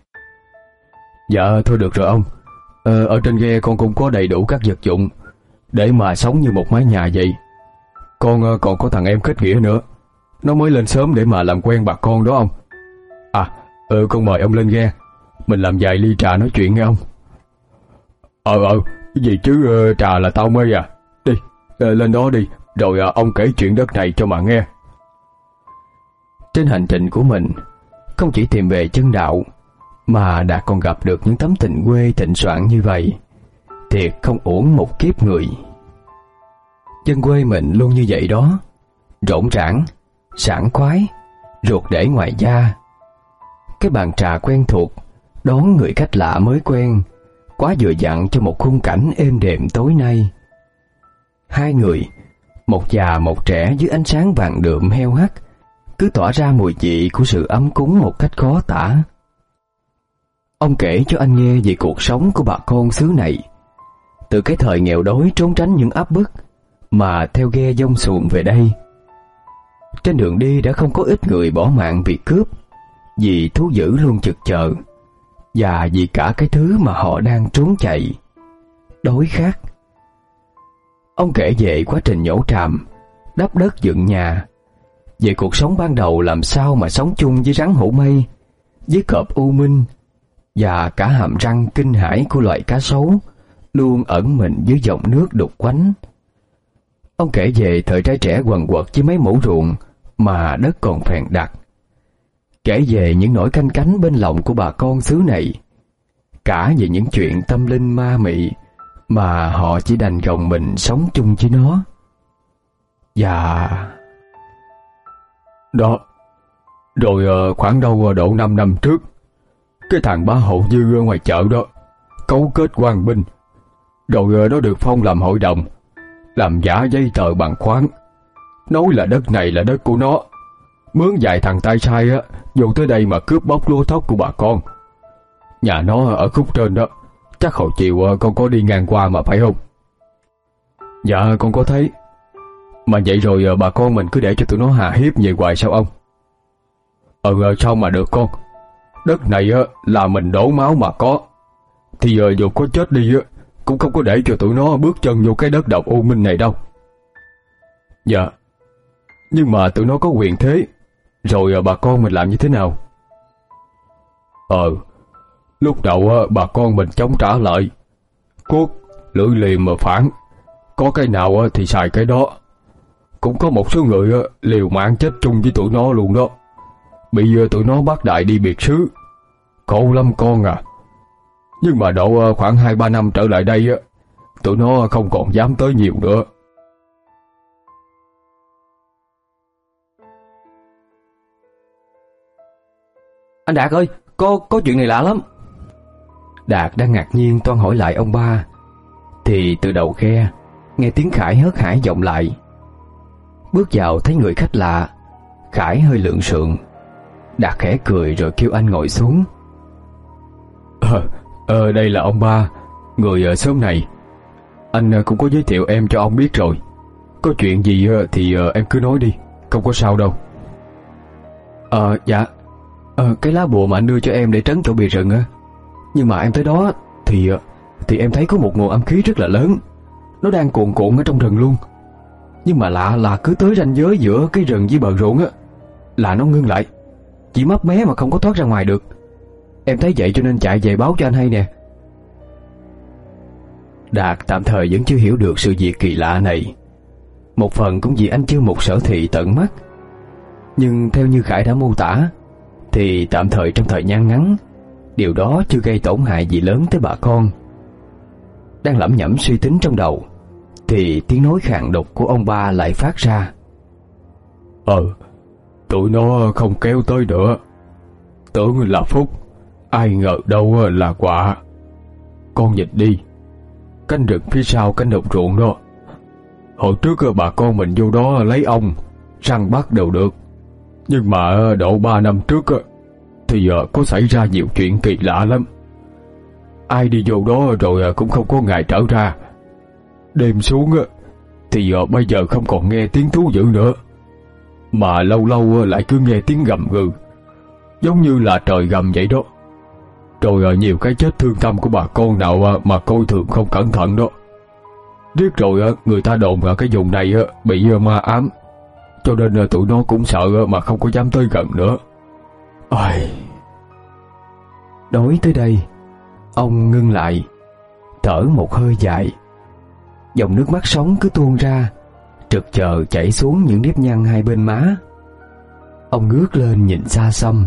Speaker 3: Dạ thôi được rồi ông. Ờ, ở trên ghe con cũng có đầy đủ các vật dụng để mà sống như một mái nhà vậy.
Speaker 2: Con còn có thằng em kết nghĩa nữa, nó mới lên sớm để mà làm quen bà con đó ông. À, ừ, con mời ông lên ghe, mình làm vài ly trà nói chuyện nghe ông. Ờ ờ, cái gì chứ uh, trà là tao mê à. Đi, uh, lên đó đi, rồi uh, ông kể chuyện đất này cho mà nghe.
Speaker 1: Trên hành trình của mình, không chỉ tìm về chân đạo, mà đã còn gặp được những tấm tình quê thịnh soạn như vậy. Thiệt không uổng một kiếp người. Chân quê mình luôn như vậy đó, rộn ràng, sảng khoái, ruột để ngoài da. Cái bàn trà quen thuộc, đón người khách lạ mới quen, quá vừa dặn cho một khung cảnh êm đềm tối nay. Hai người, một già một trẻ dưới ánh sáng vàng đượm heo hắt, cứ tỏa ra mùi vị của sự ấm cúng một cách khó tả. Ông kể cho anh nghe về cuộc sống của bà con xứ này, từ cái thời nghèo đói trốn tránh những áp bức mà theo ghe dông xuồng về đây. Trên đường đi đã không có ít người bỏ mạng vì cướp, vì thú dữ luôn trực chờ, và vì cả cái thứ mà họ đang trốn chạy, đói khát. Ông kể về quá trình nhổ tràm, đắp đất dựng nhà, về cuộc sống ban đầu làm sao mà sống chung với rắn hổ mây, với cọp u minh, và cả hàm răng kinh hãi của loại cá sấu luôn ẩn mình dưới dòng nước đục quánh. Ông kể về thời trai trẻ quần quật với mấy mẫu ruộng mà đất còn phèn đặc, kể về những nỗi canh cánh bên lòng của bà con xứ này, cả về những chuyện tâm linh ma mị mà họ chỉ đành gồng mình sống chung với nó. Và
Speaker 2: đó, rồi khoảng đâu độ năm năm trước, cái thằng bá Hậu Dư ở ngoài chợ đó cấu kết quan binh, rồi nó được phong làm hội đồng, làm giả giấy tờ bằng khoáng, nói là đất này là đất của nó, mướn vài thằng tay sai á vô tới đây mà cướp bóc lúa thóc của bà con. Nhà nó ở khúc trên đó, chắc hồi chiều con có đi ngang qua mà phải không?
Speaker 3: Dạ con có thấy. Mà vậy rồi bà con mình cứ để cho tụi nó hà hiếp vậy hoài sao ông?
Speaker 2: Ừ sao mà được con. Đất này á là mình đổ máu mà có, thì dù có chết đi á cũng không có để cho tụi nó bước chân vô cái đất độc u minh này đâu.
Speaker 3: Dạ, nhưng mà tụi nó có quyền thế, rồi bà con mình làm như thế nào?
Speaker 2: Ờ, lúc đầu á bà con mình chống trả lại, cuốc, lưỡi liềm mà phản, có cái nào á thì xài cái đó. Cũng có một số người á liều mạng chết chung với tụi nó luôn đó, bị tụi nó bắt đại đi biệt xứ, khổ lắm con à. Nhưng mà độ khoảng hai ba năm trở lại đây á, tụi nó không còn dám tới nhiều nữa.
Speaker 3: Anh Đạt ơi, có có chuyện này lạ lắm.
Speaker 1: Đạt đang ngạc nhiên toan hỏi lại ông ba, thì từ đầu ghe nghe tiếng Khải hớt hải vọng lại. Bước vào thấy người khách lạ, Khải hơi lượng sượng. Đạt khẽ cười rồi kêu anh ngồi xuống.
Speaker 2: Ờ, ờ đây là ông ba, người ở xóm này. Anh cũng có giới thiệu em cho ông biết rồi. Có chuyện gì thì em cứ nói đi, không có sao đâu.
Speaker 3: Ờ dạ, ờ, cái lá bùa mà anh đưa cho em để trấn chỗ bìa rừng á. Nhưng mà em tới đó thì Thì em thấy có một nguồn âm khí rất là lớn, nó đang cuồn cuộn ở trong rừng luôn. Nhưng mà lạ là cứ tới ranh giới giữa cái rừng với bờ ruộng á là nó ngưng lại, chỉ mấp mé mà không có thoát ra ngoài được. Em thấy vậy cho nên chạy về báo cho anh hay nè.
Speaker 1: Đạt tạm thời vẫn chưa hiểu được sự việc kỳ lạ này, một phần cũng vì anh chưa một sở thị tận mắt. Nhưng theo như Khải đã mô tả, thì tạm thời trong thời gian ngắn, điều đó chưa gây tổn hại gì lớn tới bà con. Đang lẩm nhẩm suy tính trong đầu, thì tiếng nói khàn đục của ông ba lại phát ra.
Speaker 2: Ờ, tụi nó không kéo tới nữa. Tưởng là phúc, ai ngờ đâu là quả. Con dịch đi, canh rừng phía sau canh đồng ruộng đó. Hồi trước bà con mình vô đó lấy ong, săn bắt đều được. Nhưng mà độ ba năm trước thì có xảy ra nhiều chuyện kỳ lạ lắm. ai đi vô đó rồi cũng không có ngày trở ra. Đêm xuống thì bây giờ không còn nghe tiếng thú dữ nữa, mà lâu lâu lại cứ nghe tiếng gầm gừ, giống như là trời gầm vậy đó. Rồi nhiều cái chết thương tâm của bà con nào mà coi thường không cẩn thận đó. Riết rồi người ta đồn là cái vùng này bị ma ám, cho nên tụi nó cũng sợ mà không có dám tới gần nữa. Ai...
Speaker 1: Nói tới đây, ông ngưng lại, thở một hơi dài. Dòng nước mắt sống cứ tuôn ra, trực chờ chảy xuống những nếp nhăn hai bên má. Ông ngước lên nhìn xa xăm.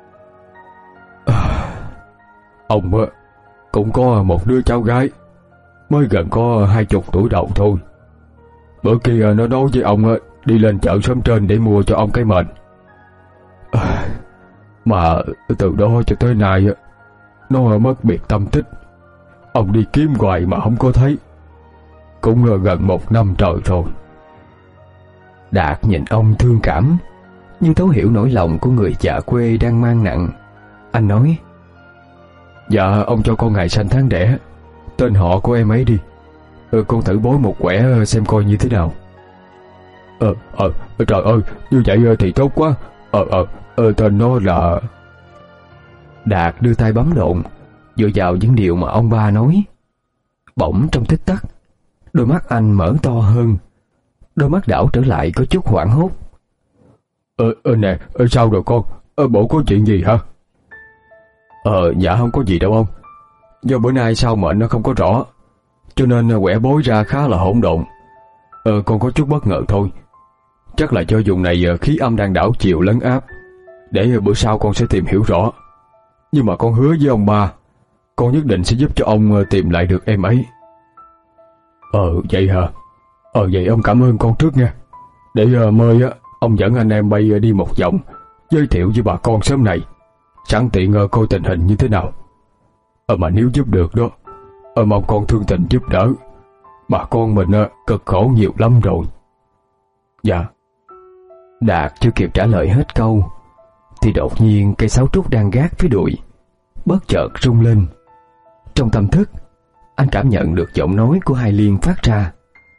Speaker 2: À, ông cũng có một đứa cháu gái, mới gần có hai chục tuổi đầu thôi. Bữa kia nó nói với ông đi lên chợ xóm trên để mua cho ông cái mền. À, mà từ đó cho tới nay nó mất biệt tâm tích. Ông đi kiếm hoài mà không có thấy, cũng gần một năm trời rồi.
Speaker 1: Đạt nhìn ông thương cảm, như thấu hiểu nỗi lòng của người già quê đang mang nặng. Anh nói:
Speaker 2: Dạ ông cho con ngày sanh tháng đẻ, tên họ của em ấy đi. ừ, Con thử bối một quẻ xem coi như thế nào. Ờ ờ trời ơi, như vậy thì tốt quá. Ờ ờ ờ tên nó là...
Speaker 1: Đạt đưa tay bấm độn, dựa vào những điều mà ông ba nói. Bỗng trong tích tắc, đôi mắt anh mở to hơn, đôi mắt đảo trở lại có chút hoảng hốt.
Speaker 2: Ờ, ờ nè, sao rồi con? Ờ, bộ có chuyện gì hả? Ờ, dạ không có gì đâu ông. Do bữa nay sao mệnh nó không có rõ, cho nên quẻ bối ra khá là hỗn độn. Ờ, con có chút bất ngờ thôi. Chắc là do vùng này khí âm đang đảo chiều lấn áp. Để bữa sau con sẽ tìm hiểu rõ. Nhưng mà con hứa với ông ba, con nhất định sẽ giúp cho ông tìm lại được em ấy. Ờ, vậy hả? Ờ, vậy ông cảm ơn con trước nha. Để uh, mời á, ông dẫn anh em bay đi một vòng, giới thiệu với bà con sớm này, sẵn tiện uh, coi tình hình như thế nào. Ờ, mà nếu giúp được đó, ờ, mong con thương tình giúp đỡ. Bà con mình uh, cực khổ nhiều lắm rồi. Dạ.
Speaker 1: Đạt chưa kịp trả lời hết câu thì đột nhiên cây sáo trúc đang gác phía đùi bất chợt rung lên. Trong tâm thức, anh cảm nhận được giọng nói của Hai Liên phát ra: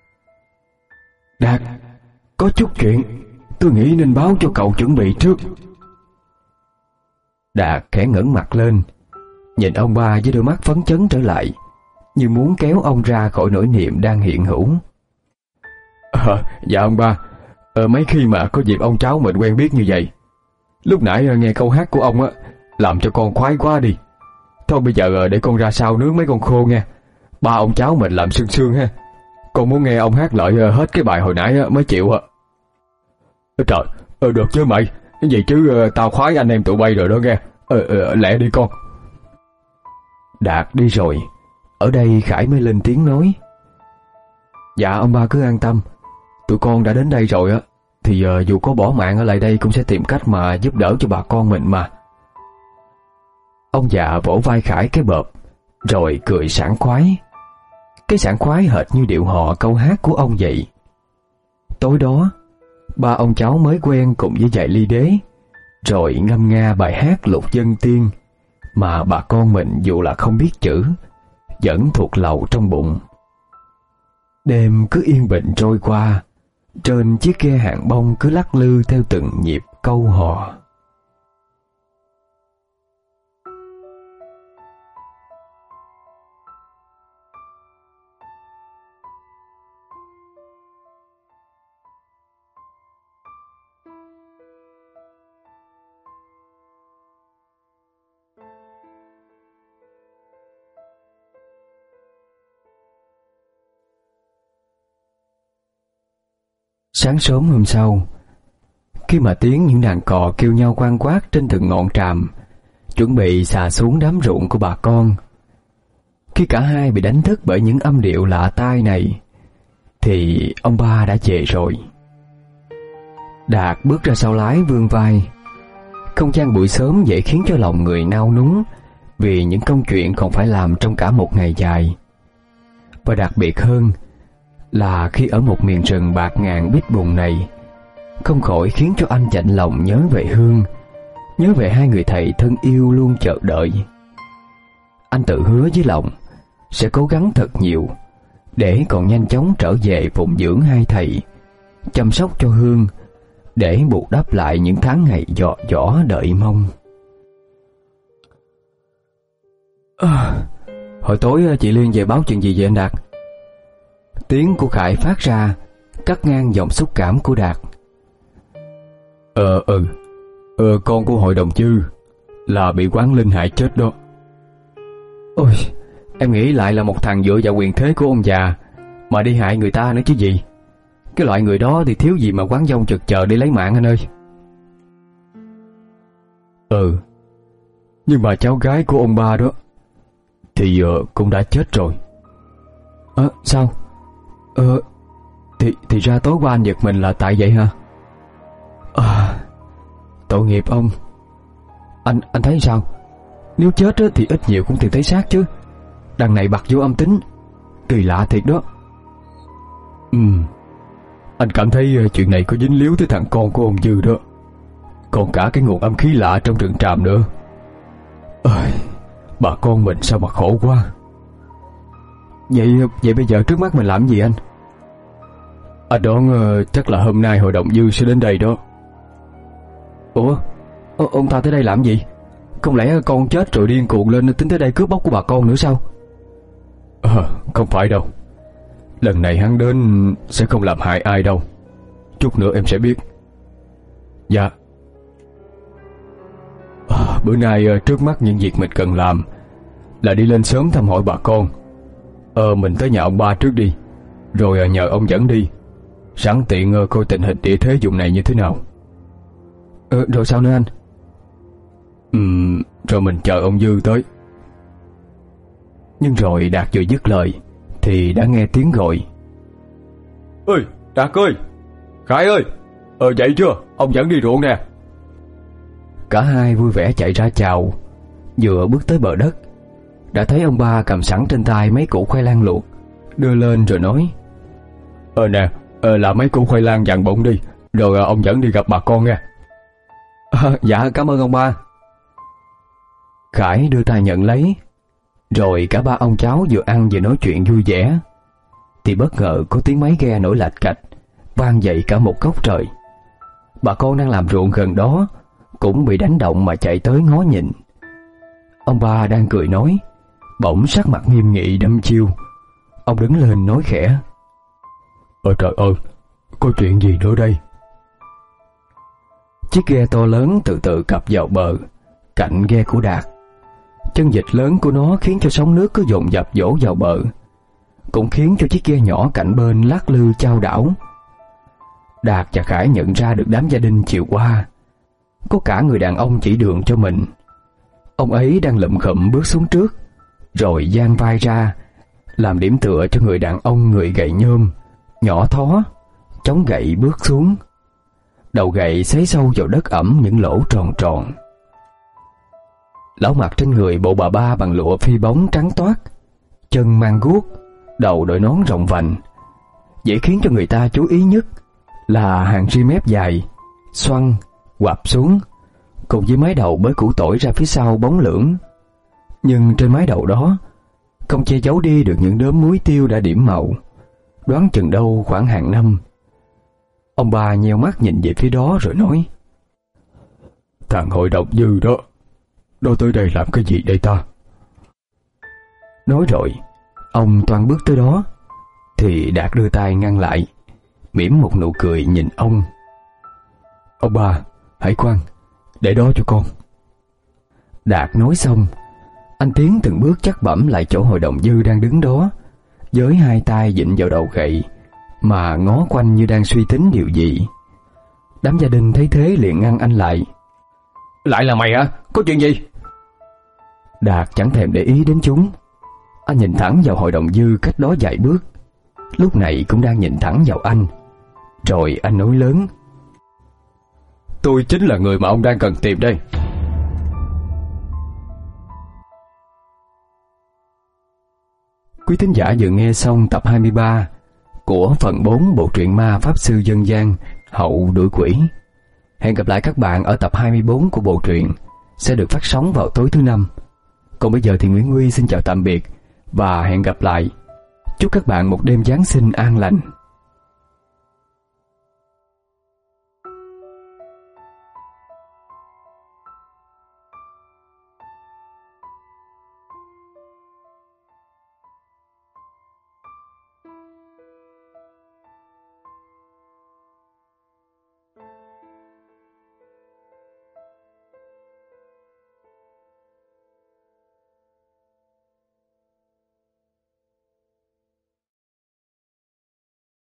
Speaker 1: Đạt, có chút chuyện tôi nghĩ nên báo cho cậu chuẩn bị trước. Đạt khẽ ngẩng mặt lên, nhìn ông ba với đôi mắt phấn chấn trở lại, như muốn kéo ông ra khỏi nỗi niềm đang hiện hữu.
Speaker 2: À, dạ ông ba, ờ, mấy khi mà có dịp ông cháu mình quen biết như vậy, lúc nãy nghe câu hát của ông á, làm cho con khoái quá đi. Thôi bây giờ để con ra sau nướng mấy con khô nha. Ba ông cháu mình làm sương sương ha. Con muốn nghe ông hát lại hết cái bài hồi nãy mới chịu ạ. Trời, ờ, được chứ mày. Cái gì chứ tao khoái anh em tụi bay rồi đó nghe. Ờ, ờ, lẹ đi con.
Speaker 1: Đạt đi rồi, ở đây Khải mới lên tiếng nói: Dạ ông ba cứ an tâm, tụi con đã đến đây rồi á, thì uh, dù có bỏ mạng ở lại đây cũng sẽ tìm cách mà giúp đỡ cho bà con mình mà. Ông già vỗ vai Khải cái bợp, rồi cười sảng khoái. Cái sảng khoái hệt như điệu hò câu hát của ông vậy. Tối đó, ba ông cháu mới quen cùng với dạy ly đế, rồi ngâm nga bài hát Lục Dân Tiên mà bà con mình dù là không biết chữ, vẫn thuộc lầu trong bụng. Đêm cứ yên bình trôi qua, trên chiếc ghe hạng bông cứ lắc lư theo từng nhịp câu hò. Sáng sớm hôm sau, khi mà tiếng những đàn cò kêu nhau quang quát trên từng ngọn tràm, chuẩn bị xà xuống đám ruộng của bà con, khi cả hai bị đánh thức bởi những âm điệu lạ tai này, thì ông ba đã về rồi. Đạt bước ra sau lái vươn vai. Không gian buổi sớm dễ khiến cho lòng người nao núng vì những công chuyện còn phải làm trong cả một ngày dài. Và đặc biệt hơn là khi ở một miền rừng bạt ngàn bít bùng này, không khỏi khiến cho anh chạnh lòng nhớ về Hương, nhớ về hai người thầy thân yêu luôn chờ đợi. Anh tự hứa với lòng sẽ cố gắng thật nhiều để còn nhanh chóng trở về phụng dưỡng hai thầy, chăm sóc cho Hương để bù đắp lại những tháng ngày dọ dỏ đợi mong. À, hồi tối chị Liên về báo chuyện gì vậy anh Đạt? Tiếng của Khải phát ra cắt ngang dòng xúc cảm của Đạt.
Speaker 2: Ờ ừ Ờ con của hội đồng Dư là bị Quán Linh hại chết đó.
Speaker 3: Ôi, em nghĩ lại là một thằng dựa vào quyền thế của ông già mà đi hại người ta nữa chứ gì. Cái loại người đó thì thiếu gì mà quán dông chực chờ để lấy mạng anh ơi.
Speaker 2: Ừ Nhưng mà cháu gái của ông ba đó thì uh, cũng đã chết rồi.
Speaker 3: Ờ à, sao? Ờ thì, thì ra tối qua anh giật mình là tại vậy hả? À, tội nghiệp ông. Anh anh thấy sao? Nếu chết thì ít nhiều cũng tìm thấy xác chứ. Đằng này bật vô âm tính, kỳ lạ thiệt đó.
Speaker 2: Ừ Anh cảm thấy chuyện này có dính líu tới thằng con của ông Dư đó, còn cả cái nguồn âm khí lạ trong rừng tràm nữa. Ơi, bà con mình sao mà khổ quá.
Speaker 3: Vậy vậy bây giờ trước mắt mình làm gì anh?
Speaker 2: Anh đoán uh, chắc là hôm nay hội đồng Dư sẽ đến đây đó.
Speaker 3: Ủa, ô, ông ta tới đây làm gì? Không lẽ con chết rồi điên cuồng lên tính tới đây cướp bóc của bà con nữa sao?
Speaker 2: À, không phải đâu. Lần này hắn đến sẽ không làm hại ai đâu. Chút nữa em sẽ biết. Dạ. À, bữa nay trước mắt những việc mình cần làm là đi lên sớm thăm hỏi bà con. Ờ mình tới nhà ông ba trước đi, rồi nhờ ông dẫn đi, sẵn tiện coi tình hình địa thế vùng này như thế nào.
Speaker 3: Ờ, rồi sao nữa anh?
Speaker 2: Ừm, rồi mình chờ ông Dư tới.
Speaker 1: Nhưng rồi Đạt vừa dứt lời thì đã nghe tiếng gọi.
Speaker 2: Ơi, Đạt ơi, Khải ơi, ờ dậy chưa, ông dẫn đi ruộng nè.
Speaker 1: Cả hai vui vẻ chạy ra chào. Vừa bước tới bờ đất đã thấy ông ba cầm sẵn trên tay mấy củ khoai lang luộc, đưa lên rồi nói:
Speaker 2: Ờ nè, ờ, là mấy củ khoai lang dặn bụng đi, rồi ông dẫn đi gặp bà con nha.
Speaker 3: À, dạ cảm ơn ông ba.
Speaker 1: Khải đưa tay nhận lấy. Rồi cả ba ông cháu vừa ăn vừa nói chuyện vui vẻ thì bất ngờ có tiếng máy ghe nổi lạch cạch vang dậy cả một góc trời. Bà con đang làm ruộng gần đó cũng bị đánh động mà chạy tới ngó nhìn. Ông ba đang cười nói, bỗng sắc mặt nghiêm nghị đăm chiêu. Ông đứng lên nói khẽ:
Speaker 2: Ôi trời ơi, có chuyện gì nữa đây?
Speaker 1: Chiếc ghe to lớn từ từ cập vào bờ cạnh ghe của Đạt. Chân vịt lớn của nó khiến cho sóng nước cứ dồn dập dỗ vào bờ, cũng khiến cho chiếc ghe nhỏ cạnh bên lắc lư chao đảo. Đạt và Khải nhận ra được đám gia đình chiều qua có cả người đàn ông chỉ đường cho mình. Ông ấy đang lụm khụm bước xuống trước, rồi dang vai ra làm điểm tựa cho người đàn ông người gầy nhôm, nhỏ thó, chống gậy bước xuống. Đầu gậy xấy sâu vào đất ẩm những lỗ tròn tròn. Lão mặc trên người bộ bà ba bằng lụa phi bóng trắng toát, chân mang guốc, đầu đội nón rộng vành. Dễ khiến cho người ta chú ý nhất là hàng ri mép dài, xoăn, quặp xuống, cùng với mái đầu bới củ tỏi ra phía sau bóng lưỡng. Nhưng trên mái đầu đó không che giấu đi được những đốm muối tiêu đã điểm màu, đoán chừng đâu khoảng hàng năm. Ông ba nheo mắt nhìn về phía đó rồi nói:
Speaker 2: Thằng hội đồng Dư đó, nó tới đây làm cái gì đây ta?
Speaker 1: Nói rồi ông toan bước tới đó thì Đạt đưa tay ngăn lại, mỉm một nụ cười nhìn ông.
Speaker 2: Ông ba, hãy khoan, để đó cho con.
Speaker 1: Đạt nói xong, anh tiến từng bước chắc bẩm lại chỗ hội đồng Dư đang đứng đó, với hai tay vịn vào đầu gậy mà ngó quanh như đang suy tính điều gì. Đám gia đình thấy thế liền ngăn anh lại.
Speaker 3: Lại là mày hả? Có chuyện gì?
Speaker 1: Đạt chẳng thèm để ý đến chúng. Anh nhìn thẳng vào hội đồng Dư cách đó vài bước, lúc này cũng đang nhìn thẳng vào anh. Rồi anh nói lớn:
Speaker 2: Tôi chính là người mà ông đang cần tìm đây.
Speaker 1: Quý thính giả vừa nghe xong tập hai mươi ba của phần bốn bộ truyện ma Pháp Sư Dân gian Hậu Đuổi Quỷ. Hẹn gặp lại các bạn ở tập hai mươi bốn của bộ truyện sẽ được phát sóng vào tối thứ năm. Còn bây giờ thì Nguyễn Huy xin chào tạm biệt và hẹn gặp lại. Chúc các bạn một đêm Giáng sinh an lành.